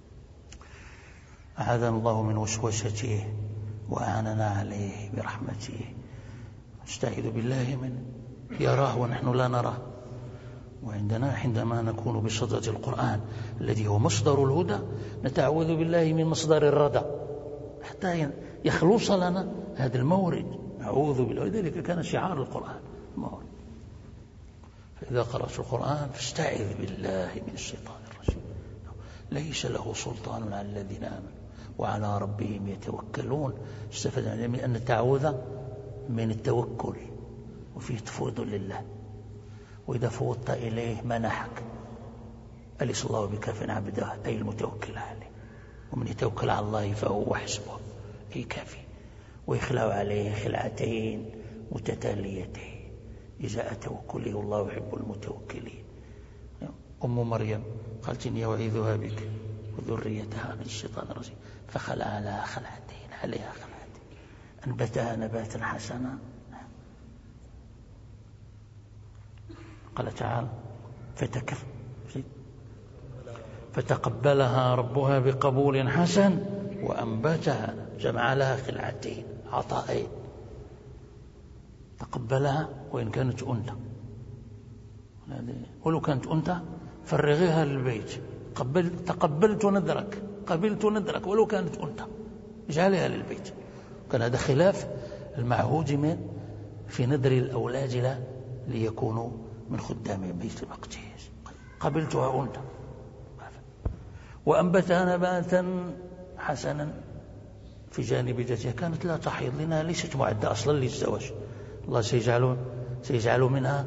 S1: أعاذنا الله من وسوسته وأعاننا عليه برحمته. نستعيذ بالله من يراه ونحن لا نراه. وعندنا عندما نكون بصدد القرآن الذي هو مصدر الهدى نتعوذ بالله من مصدر الردى حتى يخلص لنا هذا المورد. أعوذ بالله. ولذلك كان شعار القرآن مورد. فإذا قرأت القرآن فاستعذ بالله من الشيطان الرجيم. ليس له سلطان على الذين آمنوا وعلى ربهم يتوكلون. استفدنا من أن التعوذ من التوكل، وفيه تفوض لله. وإذا فوضت إليه منحك. أليس الله بكاف عبده، أي المتوكل عليه. ومن يتوكل على الله فهو حسبه، أي كافي. ويخلع عليه خلعتين متتاليتين إذا توكله، والله يحب المتوكلين. أم مريم قالت: إني أعيذها بك وذريتها من الشيطان الرجيم. فخلع عليها خلعتين، أنبتها نباتا حسنا. قال تعالى: فتقبلها ربها بقبول حسن وأنبتها، جمع لها خلعتين، عطائين. تقبلها وإن كانت أنثى، ولو كانت أنثى فرغيها للبيت. تقبلت نذرك، قبلت نذرك ولو كانت أنثى، اجعلها للبيت. كان هذا خلاف المعهود من في نذر الأولاد ليكونوا من خدام بيت المقدس. قبلتها أنثى. وأنبتها نباتا حسنا في جانب ذاتها، كانت لا تحيض لأنها ليست معدة أصلا للزواج. الله سيجعل منها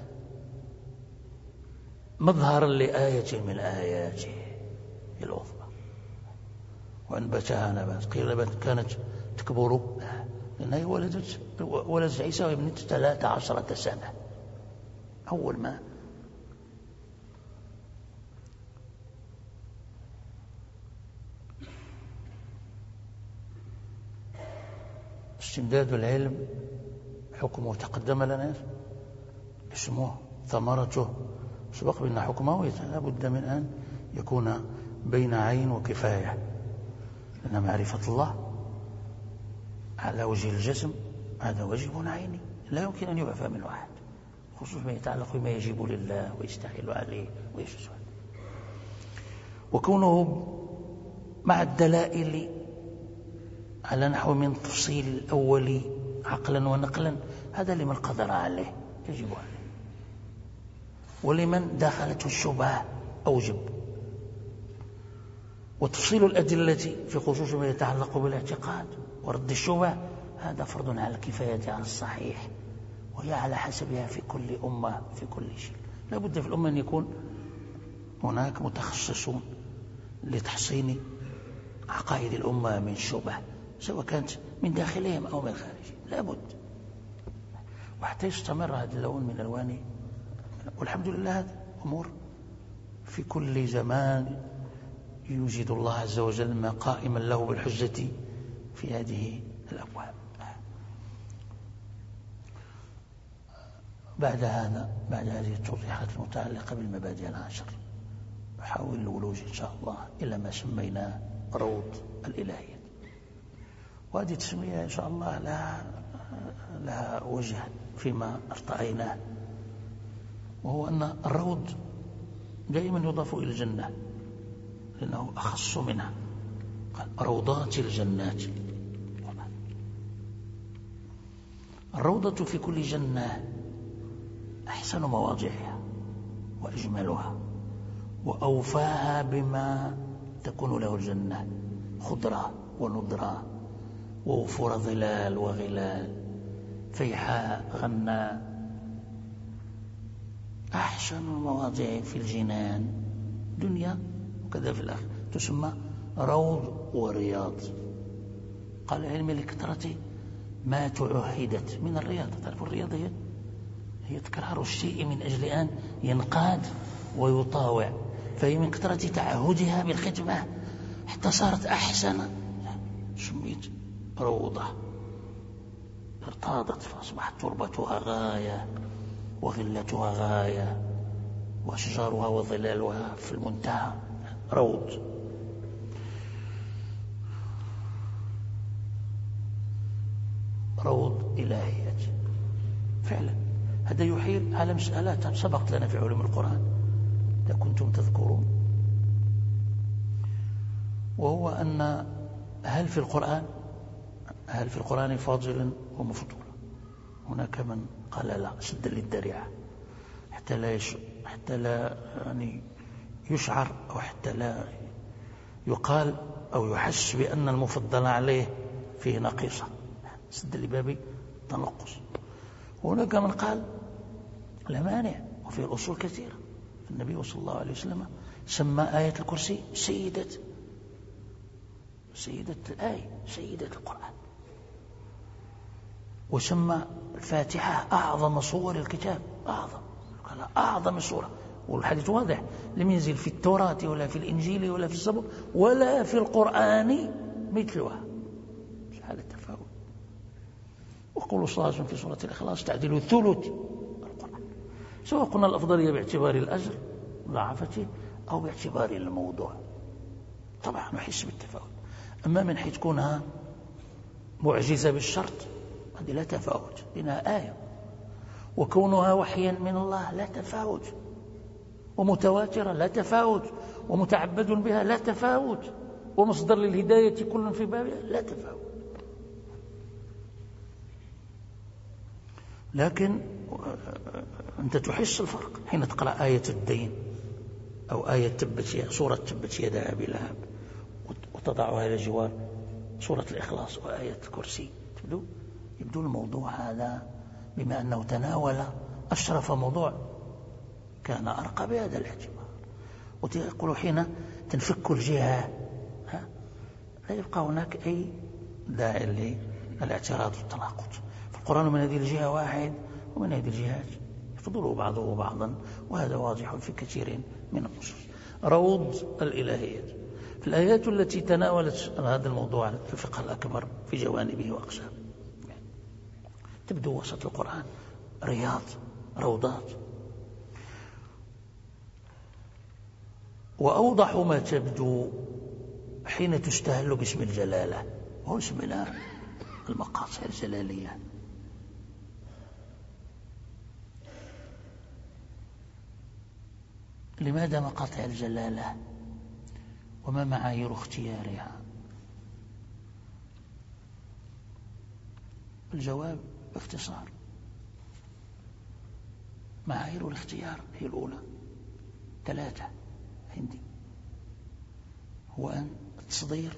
S1: مظهرا لآية من آياته العظمى. وأنبتها نبات، قيل كانت تكبر، لأنها ولدت عيسى وابنته 13 سنة. أول ما استمداد العلم حكمه تقدم لنا، اسمه ثمرته سبق بأن حكمه لا بد من أن يكون بين عين وكفاية، لأن معرفة الله على وجه الجزم هذا واجب عيني لا يمكن أن يعفى من واحد، خصوصا ما يتعلق بما يجب لله ويستحيل عليه ويجوز عليه. وكونه مع الدلائل على نحو من تفصيل الأول عقلا ونقلا، هذا لمن قدر عليه يجب عليه، ولمن دخلته الشبهة أوجب. وتفصيل الأدلة في خصوص ما يتعلق بالاعتقاد ورد الشبهة هذا فرض على الكفاية على الصحيح، وهي على حسبها في كل أمة في كل شيء. لا بد في الأمة أن يكون هناك متخصصون لتحصين عقائد الأمة من الشبهة، سواء كانت من داخلهم أو من خارجهم، لا بد. وحتى يستمر هذا اللون من ألوان، والحمد لله هذه أمور في كل زمان يوجد الله عز وجل ما قائما له بالحجة في هذه الأبواب. بعد هذه التوضيحات المتعلقة بالمبادئ العشر، نحاول الولوج إن شاء الله إلى ما سميناه روض الإلهية. وهذه التسمية إن شاء الله لها وجه فيما ارتأيناه، وهو أن الروض دائما يضاف إلى الجنة لأنه أخص منها، قال روضات الجنات. الروضة في كل جنة أحسن مواضعها وأجملها وأوفاها بما تكون له الجنة، خضرة ونضرة ووفور ظلال وغلال، فيحاء غناء، أحسن المواضع في الجنان دنيا وكذا في الآخر تسمى روض ورياض. قال العلم لكثرة ما تعهدت من الرياضة. تعرف الرياضة هي تكرار الشيء من أجل أن ينقاد ويطاوع، فهي من كثرة تعهدها بالخدمة حتى صارت أحسن، سميت روضة، ارتاضت فأصبحت تربتها غاية وغلتها غاية وأشجارها وظلالها في المنتهى، روض. روض إلهيات فعلا. هذا يحيل على مسألة سبقت لنا في علوم القرآن إذا كنتم تذكرون، وهو أن هل في القرآن فاضل ومفضول؟ هناك من قال لا، سدا للذريعة حتى لا يعني يشعر أو حتى لا يقال أو يحس بأن المفضل عليه فيه نقيصة، سدا لباب تنقص. وهناك من قال لا مانع، وفي الأصول كثيرة. النبي صلى الله عليه وسلم سمى آية الكرسي سيدة الآية، سيدة القرآن، وسمى الفاتحة أعظم صور الكتاب، أعظم صورة. والحديث واضح، لم ينزل في التوراة ولا في الإنجيل ولا في الزبور ولا في القرآن مثلها. حالة تفاوت. وقول صلى الله عليه وسلم في سورة الإخلاص تعديل ثلث القرآن، سواء قلنا الأفضلية باعتبار الأجر ضعفته أو باعتبار الموضوع، طبعا نحس بالتفاوت. أما من حيث كونها معجزة بالشرط هذه لا تفاوت، إنها آية. وكونها وحيا من الله لا تفاوت، ومتواترة لا تفاوت، ومتعبد بها لا تفاوت، ومصدر للهداية كل في بابها لا تفاوت. لكن أنت تحس الفرق حين تقرأ آية الدين أو آية سورة تبت يدا أبي لهب وتضعها إلى جوار سورة الإخلاص وآية الكرسي، يبدو الموضوع هذا بما أنه تناول أشرف موضوع كان أرقى بهذا الاعتبار. وتقول حين تنفك الجهة لا يبقى هناك أي داعي للاعتراض والتناقض. فالقرآن من هذه الجهة واحد، ومن هذه الجهات يفضل بعضه بعضا، وهذا واضح في كثير من النصوص. روض الإلهيات في الآيات التي تناولت هذا الموضوع في الفقه الأكبر في جوانبه وأقسامه، تبدو وسط القرآن رياض، روضات.
S2: وأوضح ما تبدو حين تستهل باسم الجلالة، هو اسم المقاطع الجلالية. لماذا مقاطع الجلالة؟ وما معايير اختيارها؟ الجواب باختصار: معايير الاختيار هي الأولى 3 عندي، هو أن التصدير،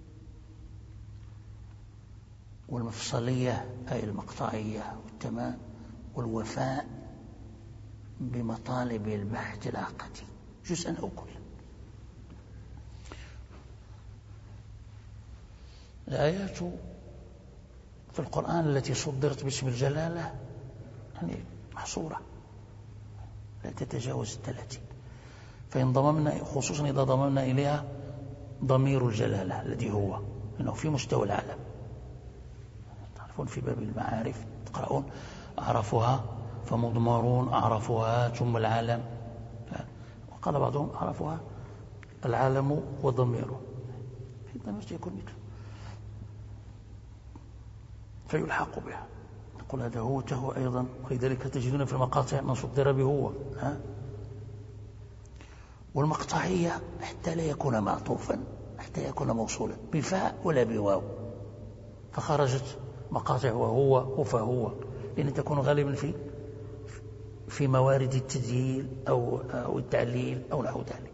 S2: والمفصلية أي المقطعية والتمام، والوفاء بمطالب البحث العقدي جزءا أو كلا. الآيات في القرآن التي صدرت باسم الجلالة يعني محصورة لا تتجاوز 30، فإن ضممنا، خصوصا إذا ضممنا إليها ضمير الجلالة الذي هو إنه في مستوى العالم. تعرفون في باب المعارف تقرؤون أعرفها فمضمرون، أعرفها ثم العالم، وقال بعضهم أعرفها العالم وضميره، في يكون مثله فيلحق بها، نقول هذا هو تهو أيضا. ولذلك تجدون في المقاطع من صدر بهو. والمقطعية حتى لا يكون معطوفا، حتى يكون موصولا بفاء ولا بواو، فخرجت مقاطع وهو وفهو، لأن تكون غالبا في موارد التدليل أو التعليل أو نحو ذلك.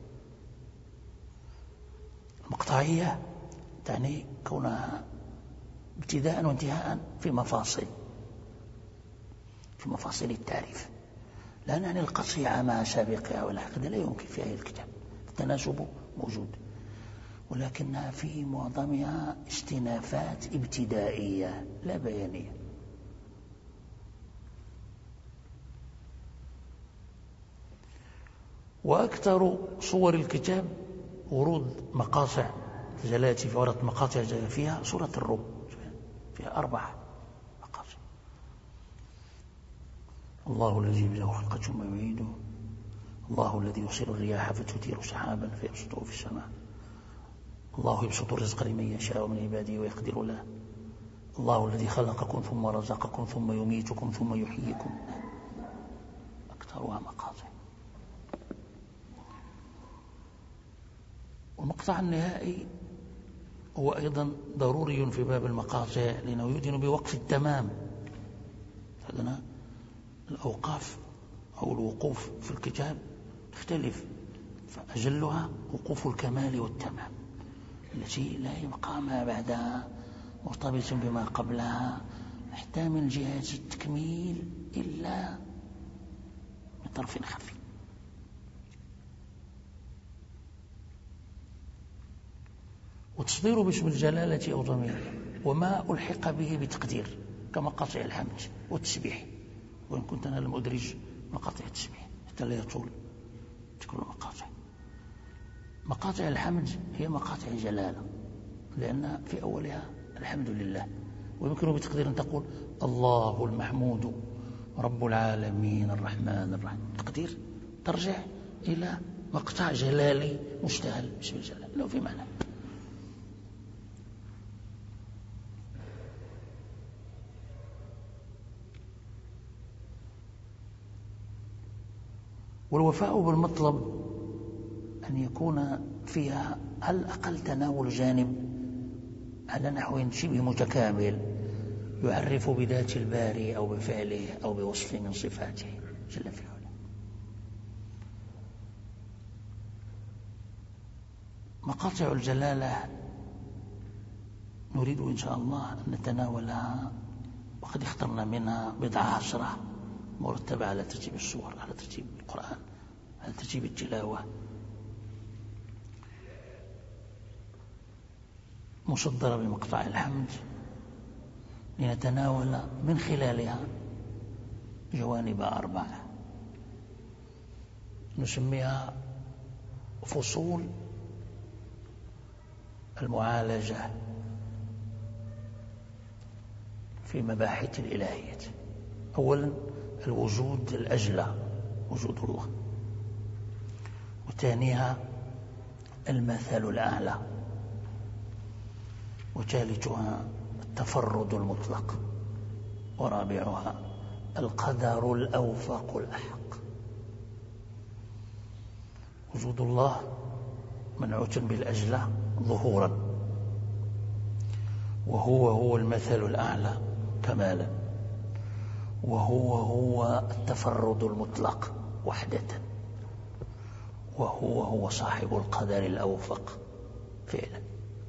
S2: المقطعية تعني كونها ابتداء وانتهاء في مفاصل التعريف، لا نعني القطيعة مع سابقها والعقد، لا يمكن في أي الكتاب، التناسب موجود، ولكنها في معظمها استنافات ابتدائية لا بيانية. وأكثر صور الكتاب ورود مقاطع جلالة، في ورد مقاطع جلالة فيها سورة الروم، فيها 4 مقاطع: الله الذي بيده خلقة ثم يعيده، الله الذي يرسل الرياح فتثير سحابا فيبسطه في السماء، الله يبسط الرزق لمن يشاء من عباده ويقدر له، الله الذي خلقكم ثم رزقكم ثم يميتكم ثم يحييكم. أكثرها مقاطع. والمقطع النهائي هو أيضا ضروري في باب المقاطع، لأنه يدين بوقف التمام. عندنا الأوقاف أو الوقوف في الكتاب تختلف، فأجلها وقوف الكمال والتمام التي لا يبقى ما بعدها مرتبط بما قبلها حتى من جهة التكميل إلا بطرف خفي. وتصدير باسم الجلالة أو ضميره وما ألحق به بتقدير كمقاطع الحمد والتسبيح، وإن كنت أنا لم أدرج مقاطع التسبيح حتى لا يطول تكون المقاطع. مقاطع الحمد هي مقاطع جلالة لأن في أولها الحمد لله، ويمكن بتقدير أن تقول الله المحمود رب العالمين الرحمن الرحيم، تقدير ترجع إلى مقطع جلالي مشتهل باسم الجلال له في معنى. والوفاء بالمطلب أن يكون فيها على الأقل تناول جانب على نحو شبه متكامل يعرف بذات الباري أو بفعله أو بوصف من صفاته جل في علاه. مقاطع الجلالة نريد إن شاء الله أن نتناولها، وقد اخترنا منها 10 مرتبة على ترتيب السور، على ترتيب القرآن، على ترتيب التلاوة، مصدرة بمقطع الحمد، لنتناول من خلالها جوانب 4 نسميها فصول المعالجة في مباحث الإلهية. أولا الوجود الأجلى، وجود الله. وثانيها المثل الأعلى، وثالثها التفرد المطلق، ورابعها القدر الأوفق الأحق. وجود الله منعوت بالأجلى ظهورا، وهو المثل الأعلى كمالا، وهو التفرد المطلق وحدة، وهو صاحب القدر الأوفق فعلا.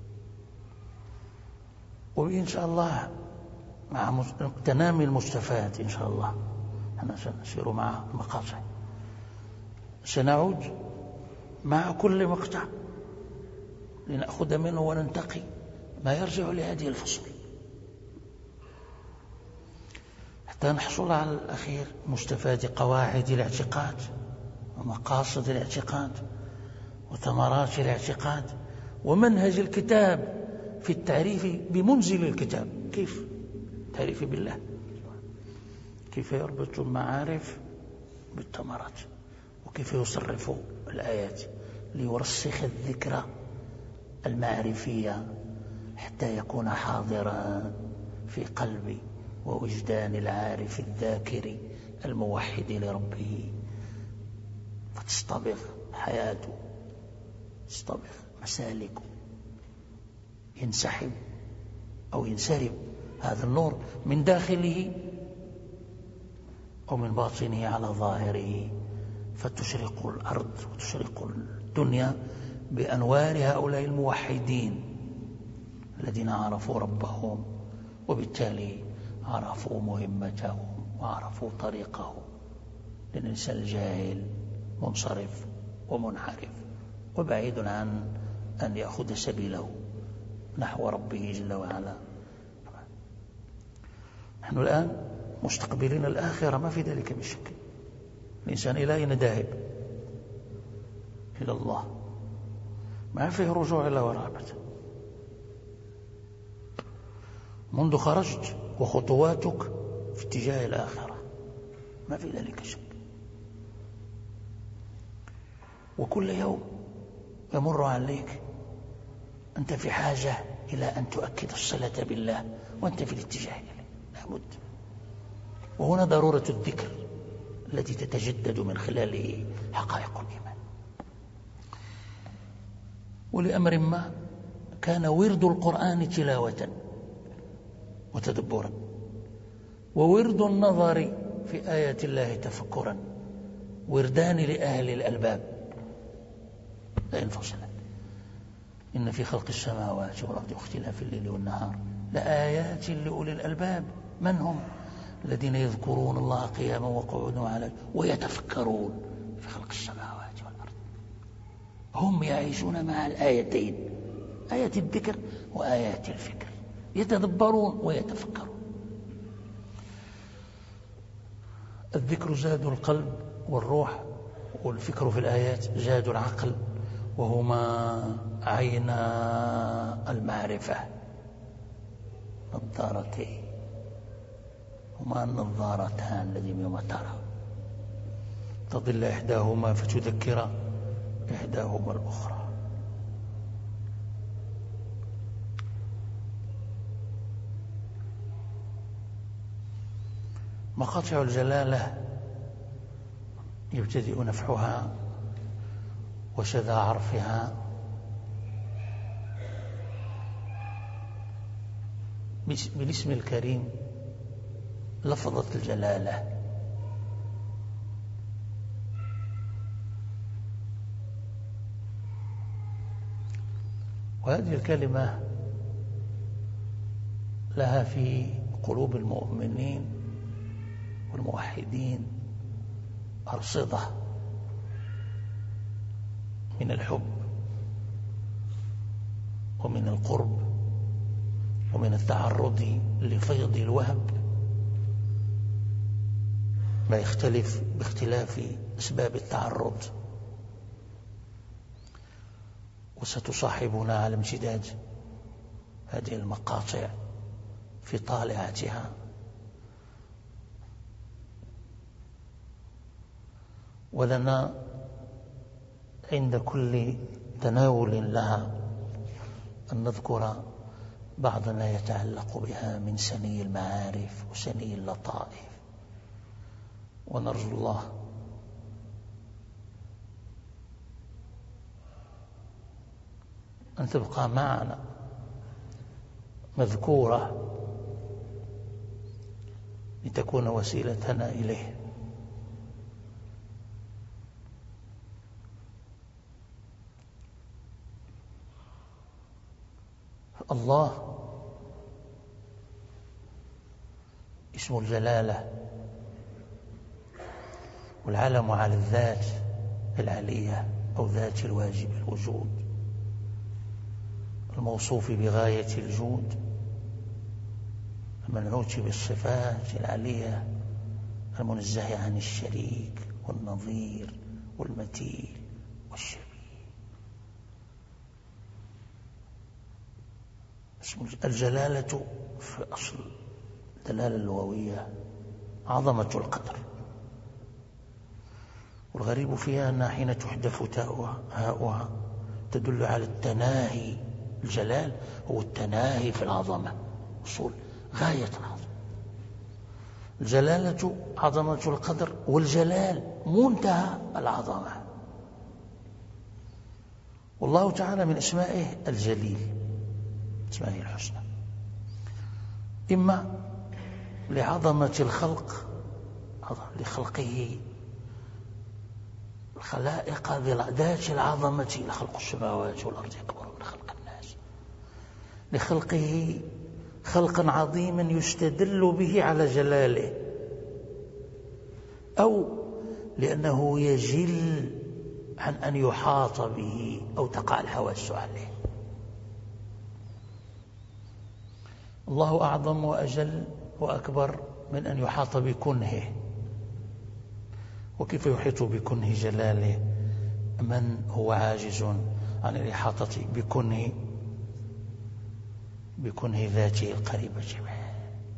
S2: وإن شاء الله مع تنامي المستفاد إن شاء الله أنا سنسير مع المقاطع، سنعود مع كل مقطع لنأخذ منه وننتقي ما يرجع لهذه الفصول حتى نحصل على الأخير مستفاد قواعد الاعتقاد ومقاصد الاعتقاد وثمرات الاعتقاد ومنهج الكتاب في التعريف بمنزل الكتاب. كيف تعريف بالله، كيف يربط المعارف بالثمرات، وكيف يصرف الآيات ليرسخ الذكر المعرفية حتى يكون حاضرا في قلب ووجدان العارف الذاكر الموحد لربه، فتصطبغ حياته، تصطبغ مسالكه، ينسحب أو ينسرب هذا النور من داخله أو من باطنه على ظاهره، فتشرق الأرض وتشرق الدنيا بأنوار هؤلاء الموحدين الذين عرفوا ربهم، وبالتالي عرفوا مهمتهم وعرفوا طريقهم. للإنسان الجاهل منصرف ومنحرف وبعيد عن أن يأخذ سبيله نحو ربه جل وعلا. نحن الآن مستقبلين الآخرة، ما في ذلك بشك. الإنسان إلى أين ذاهب؟ إلى الله، ما فيه رجوع إلا ورابة. منذ خرجت وخطواتك في اتجاه الآخرة، ما في ذلك شك. وكل يوم يمر عليك أنت في حاجة إلى أن تؤكد الصلة بالله وأنت في الاتجاه إليه، لابد. وهنا ضرورة الذكر التي تتجدد من خلاله حقائق الإيمان. ولأمر ما كان ورد القرآن تلاوة وتدبرا، وورد النظر في آيات الله تفكرا، وردان لأهل الألباب لا ينفصلان. إن في خلق السماوات والأرض واختلاف الليل والنهار لآيات لأولي الألباب. من هم؟ الذين يذكرون الله قياما وقعودا وعلى ويتفكرون في خلق السماوات والأرض. هم يعيشون مع الآيتين، آية الذكر وآيات الفكر، يتدبرون ويتفكرون. الذكر زاد القلب والروح، والفكر في الآيات زاد العقل، وهما عينا المعرفة، نظارتين، هما النظارتان الذين يوم ترى تضل إحداهما فتذكر إحداهما الأخرى. مقاطع الجلالة يبتدئ نفحها وشذا عرفها بالاسم الكريم لفظة الجلالة. وهذه الكلمة لها في قلوب المؤمنين والموحدين أرصدة من الحب ومن القرب ومن التعرض لفيض الوهب، ما يختلف باختلاف أسباب التعرض. وستصاحبنا على امتداد هذه المقاطع في طالعتها ولنا عند كل تناول لها أن نذكر بعض ما يتعلق بها من سني المعارف وسني اللطائف، ونرجو الله أن تبقى معنا مذكورة لتكون وسيلتنا إليه. الله اسم الجلالة والعلم على الذات العلية أو ذات الواجب الوجود، الموصوف بغاية الجود، المنعوت بالصفات العلية، المنزه عن الشريك والنظير والمثيل والشبيه. اسم الجلالة في أصل الدلالة اللغوية عظمة القدر، والغريب فيها أنها حين تحذف تاؤها هاؤها تدل على التناهي. الجلال هو التناهي في العظمة، وصول غاية العظمة. الجلالة عظمة القدر، والجلال منتهى العظمة. والله تعالى من اسمائه الجليل، اسمائه الحسنى، إما لعظمة الخلق، لخلقه الخلائق ذات العظمة، لخلق السماوات والأرض أكبر من خلق الناس، لخلقه خلقا عظيما يستدل به على جلاله، أو لأنه يجل عن أن يحاط به أو تقع الحواس عليه. الله أعظم وأجل وأكبر من أن يحاط بكنهه. وكيف يحيط بكنه جلاله من هو عاجز عن الإحاطة بكنه ذاته القريبة جميعا؟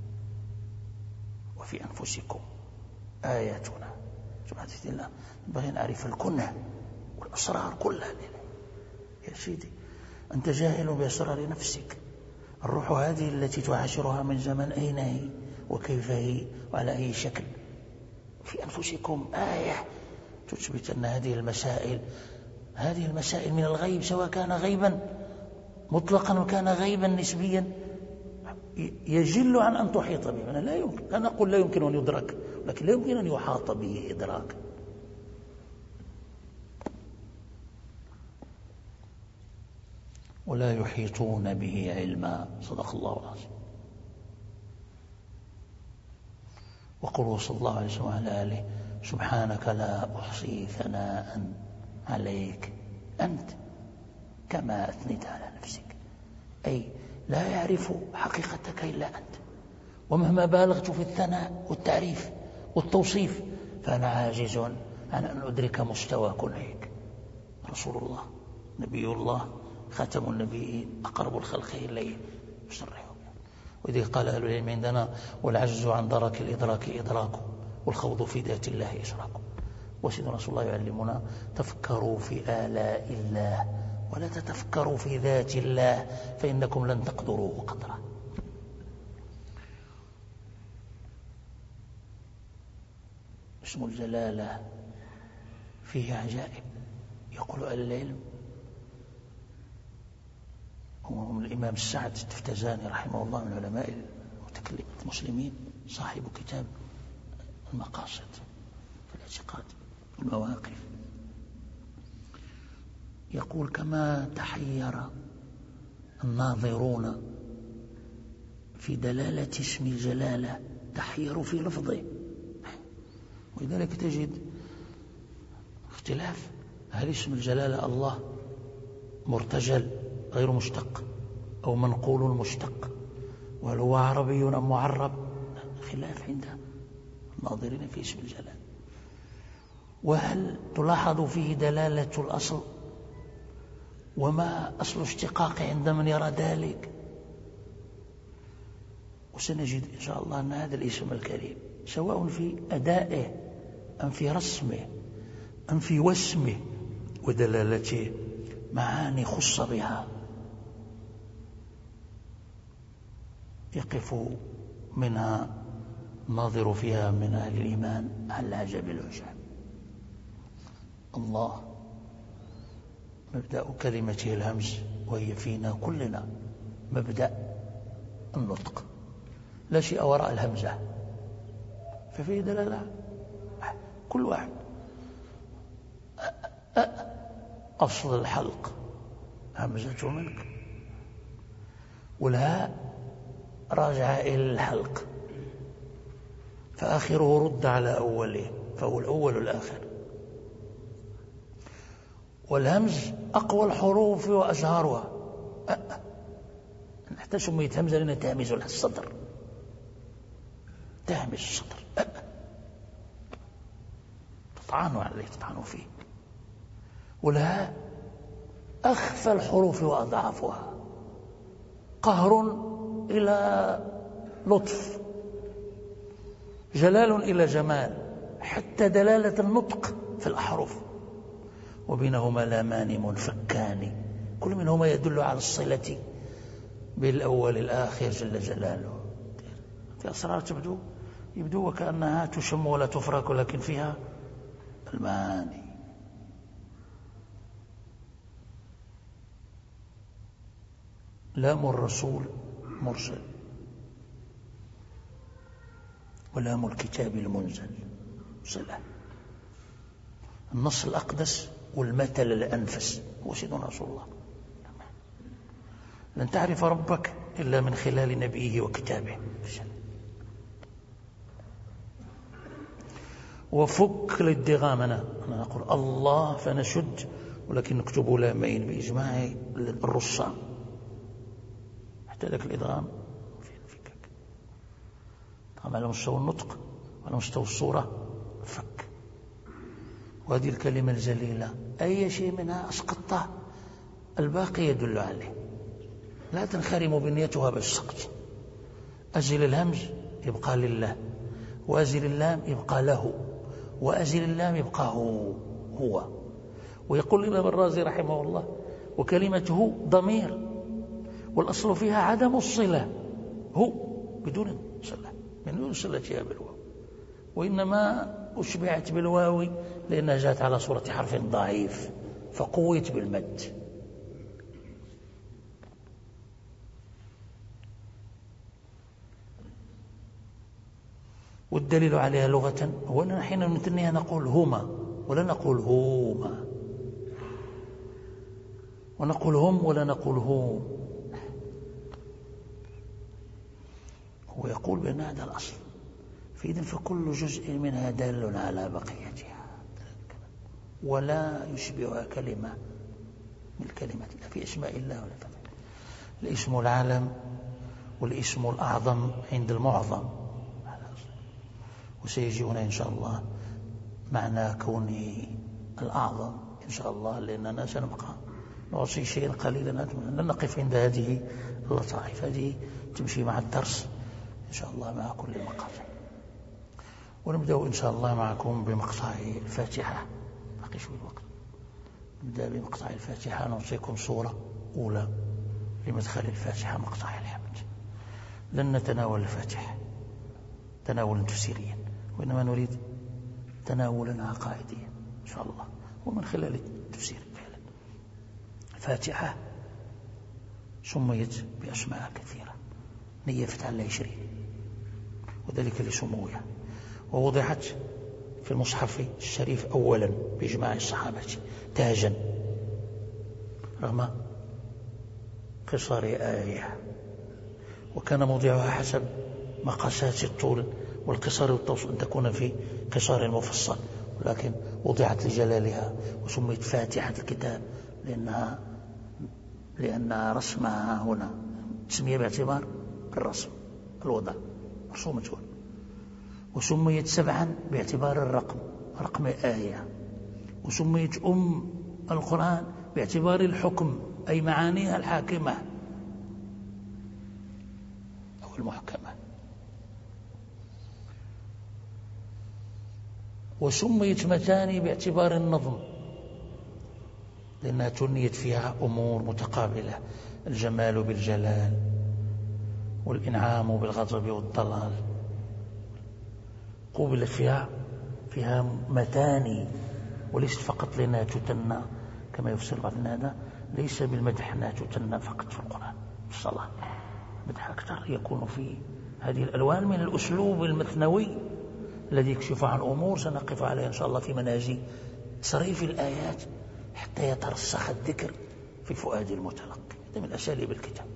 S2: وفي أنفسكم آياتنا. سبحانه الله ينبغي أن نعرف الكنه والأسرار كلها لله. يا سيدي أنت جاهل بأسرار نفسك. الروح هذه التي تعاشرها من زمن، أين هي وكيف هي وعلى أي شكل؟ في أنفسكم آية تثبت أن هذه المسائل من الغيب، سواء كان غيبا مطلقا وكان غيبا نسبيا، يجل عن أن تحيط به. أنا لا يمكن، لا نقول لا يمكن أن يدرك، لكن لا يمكن أن يحاط به إدراك. ولا يحيطون به علما. صدق الله العظيم. وقل صلى الله عليه وسلم وعلى آله: سبحانك لا أحصي ثناء عليك أنت كما أثنيت على نفسك. أي لا يعرف حقيقتك إلا أنت، ومهما بالغت في الثناء والتعريف والتوصيف فأنا عاجز عن أن أدرك مستوى كنهك. رسول الله، نبي الله، خاتم النبيين، أقرب الخلق إليه، يصرح. وإذا قال أهل العلم عندنا: والعجز عن درك الإدراك إدراك، والخوض في ذات الله إشراك. وسيدنا رسول الله يعلمنا: تفكروا في آلاء الله ولا تتفكروا في ذات الله فإنكم لن تقدروا قدره. اسم الجلالة فيه عجائب. يقول أهل العلم، ومن الإمام السعد التفتزاني رحمه الله من علماء المسلمين، صاحب كتاب المقاصد في الاعتقاد والمواقف، يقول: كما تحير الناظرون في دلالة اسم الجلالة تحيروا في لفظه. ولذلك تجد اختلاف: هل اسم الجلالة الله مرتجل غير مشتق أو منقول مشتق؟ وهل هو عربي أم معرب؟ خلاف عند الناظرين في اسم الجلالة. وهل تلاحظ فيه دلالة الأصل؟ وما أصل اشتقاق عند من يرى ذلك؟ وسنجد إن شاء الله أن هذا الاسم الكريم سواء في أدائه أم في رسمه أم في وسمه ودلالته معاني خص بها يقف منها الناظر فيها من أهل الإيمان على العجب العجاب. الله مبدأ كلمته الهمز، وهي فينا كلنا مبدأ النطق، لا شيء وراء الهمزة، ففيه دلالة كل واحد. أصل الحلق همزة منك، والهاء راجع إلى الحلق، فآخره رد على أوله، فهو الأول والآخر. والهمز أقوى الحروف وأشهرها، حتى سميت همزة لأنها تهمز الصدر، تهمز الصدر، تطعن عليه، تطعن فيه. والهاء أخفى الحروف وأضعفها، قهر إلى لطف، جلال إلى جمال، حتى دلالة النطق في الأحرف، وبينهما لامان منفكان، كل منهما يدل على الصلة بالأول الآخر جل جلاله. في أسرار يبدو وكأنها تشم ولا تفرك، ولكن فيها المعاني. لام الرسول مرسل، ولام الكتاب المنزل صلة. النص الأقدس والمثل الأنفس هو سيدنا رسول الله. لن تعرف ربك إلا من خلال نبيه وكتابه. وفك الادغام، أنا أقول الله فنشد، ولكن نكتب لامين بإجماع الرصام، حتى ذاك الإدغام فكك طبعا على مستوى النطق وعلى مستوى الصورة فك. وهذه الكلمة الجليلة أي شيء منها أسقطته الباقي يدل عليه، لا تنخرم بنيتها بالسقط. أزل الهمز يبقى لله، وأزل اللام يبقى له، وأزل اللام يبقى هو. ويقول الإمام الرازي رحمه الله: وكلمته ضمير، والأصل فيها عدم الصلة، هو بدون صلة، من دون صلتها بالواو، وإنما أشبعت بالواو لأنها جاءت على صورة حرف ضعيف فقويت بالمد. والدليل عليها لغة هو أننا حين نثنيها نقول هما ولا نقول هما، ونقول هم ولا نقول هم. هو يقول بأن هذا الأصل، فإذن فكل جزء منها دال على بقيتها، ولا يشبهها كلمة من كلمات الله في اسماء الله ولا فضل. الاسم العالم والاسم الأعظم عند المعظم، وسيجي هنا إن شاء الله معنى كونه الأعظم إن شاء الله، لأننا سنبقى نعطي شيئا قليلا، لن نقف عند هذه اللطائف، هذه تمشي مع الدرس إن شاء الله مع كل المقاطع. ونبدأ إن شاء الله معكم بمقطع الفاتحة، باقي شوي الوقت. نبدأ بمقطع الفاتحة، نعطيكم صورة أولى لمدخل الفاتحة، مقطع الحمد. لن نتناول الفاتحة تناولا تفسيريا، وإنما نريد تناولا عقائديا إن شاء الله، ومن خلال التفسير فعلا. الفاتحة سميت بأسماء كثيرة، نيفت على 20، وذلك لسموها، ووضعت في المصحف الشريف أولا بإجماع الصحابة تاجا رغم قصار آية، وكان موضعها حسب مقاسات الطول والقصار والتوسط أن تكون في قصار المفصل، ولكن وضعت لجلالها وسميت فاتحة الكتاب لأن رسمها هنا تسمية باعتبار الرسم، الوضع مرسومة هنا. وسميت 7 باعتبار الرقم، رقم آية. وسميت القرآن باعتبار الحكم، أي معانيها الحاكمة أو المحكمة. وسميت متاني باعتبار النظم، لأنها تنيت فيها أمور متقابلة: الجمال بالجلال، والإنعام بالغضب والضلال. قوبلت فيها متاني، وليست فقط لأنها تتنى كما يفسر بعض هذا، ليس بالمدح أنها تتنى فقط في القرآن، في الصلاة مدح أكثر يكون في هذه الألوان من الأسلوب المثنوي الذي يكشف عن أمور سنقف عليها إن شاء الله في منهج تصريف الآيات حتى يترسخ الذكر في فؤاد المتلقي. هذا من أساليب الكتاب.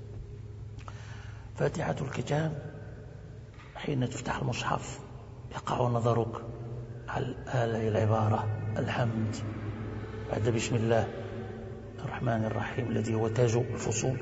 S2: فاتحة الكتاب حين تفتح المصحف يقع نظرك على العبارة الحمد بعد بسم الله الرحمن الرحيم الذي هو تاج الفصول.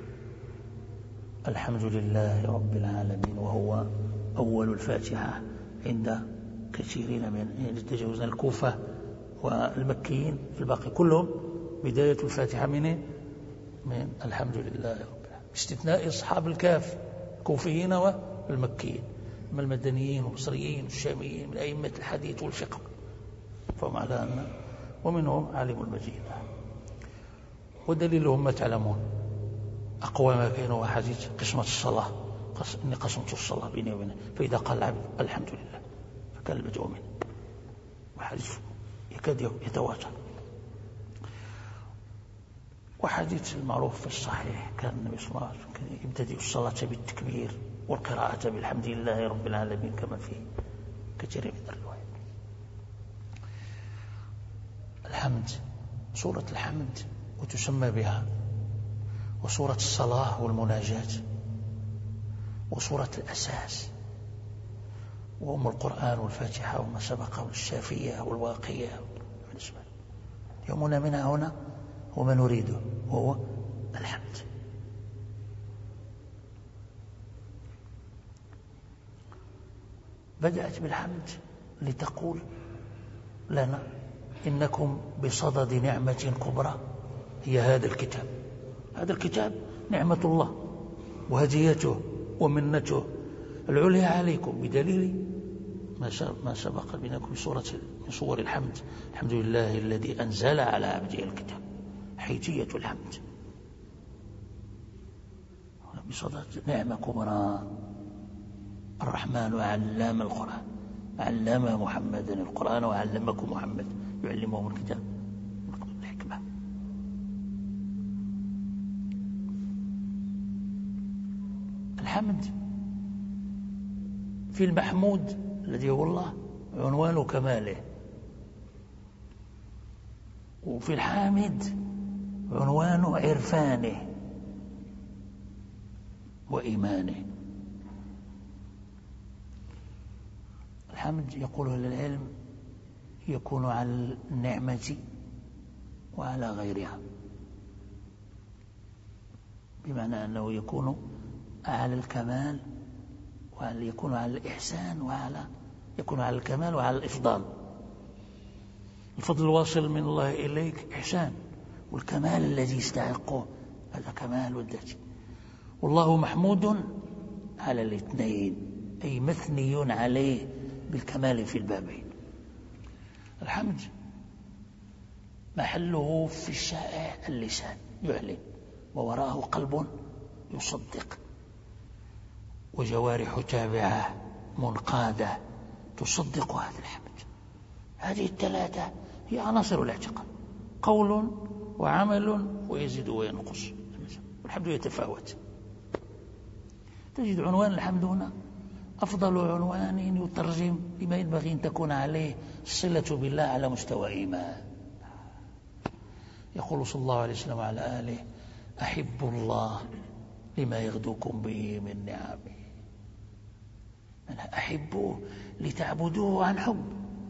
S2: الحمد لله رب العالمين، وهو أول الفاتحة عند كثيرين من تجاوزنا الكوفة والمكيين، في الباقي كلهم بداية الفاتحة من الحمد لله رب العالمين، باستثناء أصحاب الكاف الكوفيين والمكيين. أما المدنيين والمصريين والشاميين من أئمة الحديث والفقه فهم على أن، ومنهم عالم المجيد. ودليلهم ما تعلمون، أقوى ما كان هو حديث قسمة الصلاة، إني قسمت الصلاة بيني وبينه، فإذا قال العبد الحمد لله فكان البدء منه، وحديث يكاد يتواتر. وحديث المعروف في الصحيح كان النبي صلى الله عليه وسلم كان يبتدئ الصلاة بالتكبير والقراءة بالحمد لله رب العالمين كما في كثير من الروايات. الحمد، سورة الحمد وتسمى بها، وسورة الصلاة والمناجاة، وسورة الأساس، وأم القرآن والفاتحة وما سبق والشافية والواقية. يومنا منها هنا وما نريده وهو الحمد. بدأت بالحمد لتقول لنا إنكم بصدد نعمة كبرى هي هذا الكتاب. هذا الكتاب نعمة الله وهديته ومنته العليا عليكم، بدليل ما سبق بينكم من صور الحمد. الحمد لله الذي أنزل على عبده الكتاب، حيثية الحمد بصدد نعمة كبرى. الرحمن علم القرآن، علم محمدا القرآن وعلمكم محمد يعلمهم الكتاب الحكمة. الحمد في المحمود الذي هو الله عنوان كماله، وفي الحامد عنوان عرفانه وإيمانه. الحمد يقول أهل العلم يكون على النعمة وعلى غيرها، بمعنى أنه يكون على الكمال، ويكون على الإحسان، يكون على الكمال وعلى الإفضال. الفضل الواصل من الله إليك إحسان، والكمال الذي يستحقه هذا كمال والذات. والله محمود على الاثنين، أي مثني عليه بالكمال في البابين. الحمد محله في الشائع اللسان يعلن، ووراءه قلب يصدق، وجوارح تابعة منقادة تصدق هذا الحمد. هذه الثلاثة هي عناصر الاعتقاد: قول وعمل ويزيد وينقص. والحمد يتفاوت. تجد عنوان الحمد هنا أفضل عنوان يترجم لما ينبغي أن تكون عليه الصلة بالله على مستوى إيمان. يقول صلى الله عليه وسلم على آله: أحب الله لما يغدوكم به من نعمه. أنا أحبه لتعبدوه عن حب.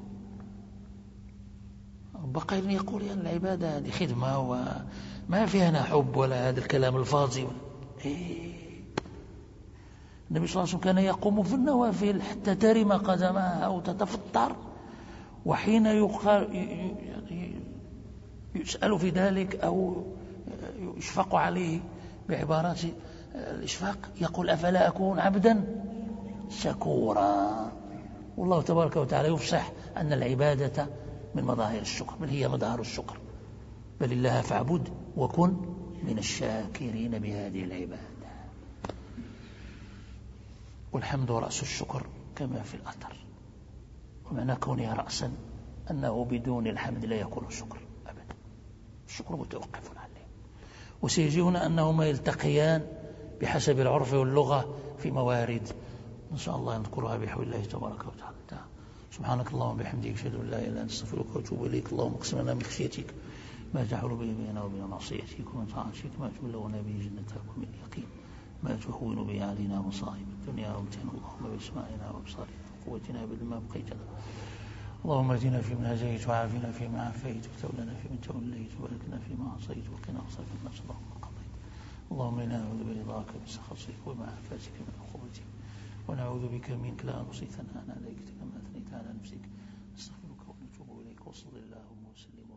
S2: بقى يقول أن العبادة هذه خدمة وما فيها أنا حب ولا هذا الكلام الفاضي. النبي صلى الله عليه وسلم كان يقوم في النوافل حتى ترم قدماه أو تتفطر، وحين يسأل في ذلك أو يشفق عليه بعبارات الإشفاق يقول: أفلا أكون عبدا شكورا. والله تبارك وتعالى يفصح أن العبادة من مظاهر الشكر، بل هي مظهر الشكر، بل الله فاعبد وكن من الشاكرين بهذه العبادة. والحمد رأس الشكر كما في الأثر، ومعنى كونها رأسا أنه بدون الحمد لا يكون الشكر أبدا، الشكر متوقف عليه. وسيجي هنا أنهما يلتقيان بحسب العرف واللغة في موارد إن شاء الله نذكرها بحول الله تبارك وتعالى. سبحانك اللهم وبحمدك أشهد أن لا إله إلا أنت أستغفرك وأتوب إليك. اللهم اقسم لنا من خشيتك ما تحول به بيننا وبين معصيتك، ومن طاعتك ما تبلغنا به جنتك، ومن اليقين ما تهون به علينا مصائب الدنيا، وامتعنا اللهم بأسماعنا وأبصارنا وقوتنا بالما بقيتنا. اللهم اهدنا فيمن هديت، وعافنا فيما عافيت، وتولنا فيمن توليت، وبارك لنا فيما أعطيت، وقنا واصرف عنا شر ما قضيت. اللهم إنا نعوذ برضاك من سخطك ومعافاتك من عقوبتك، ونعوذ بك منك لا نحصي ثناء عليك كما أثنيت على نفسك. نستغفرك ونتوب إليك، وصل اللهم وسلم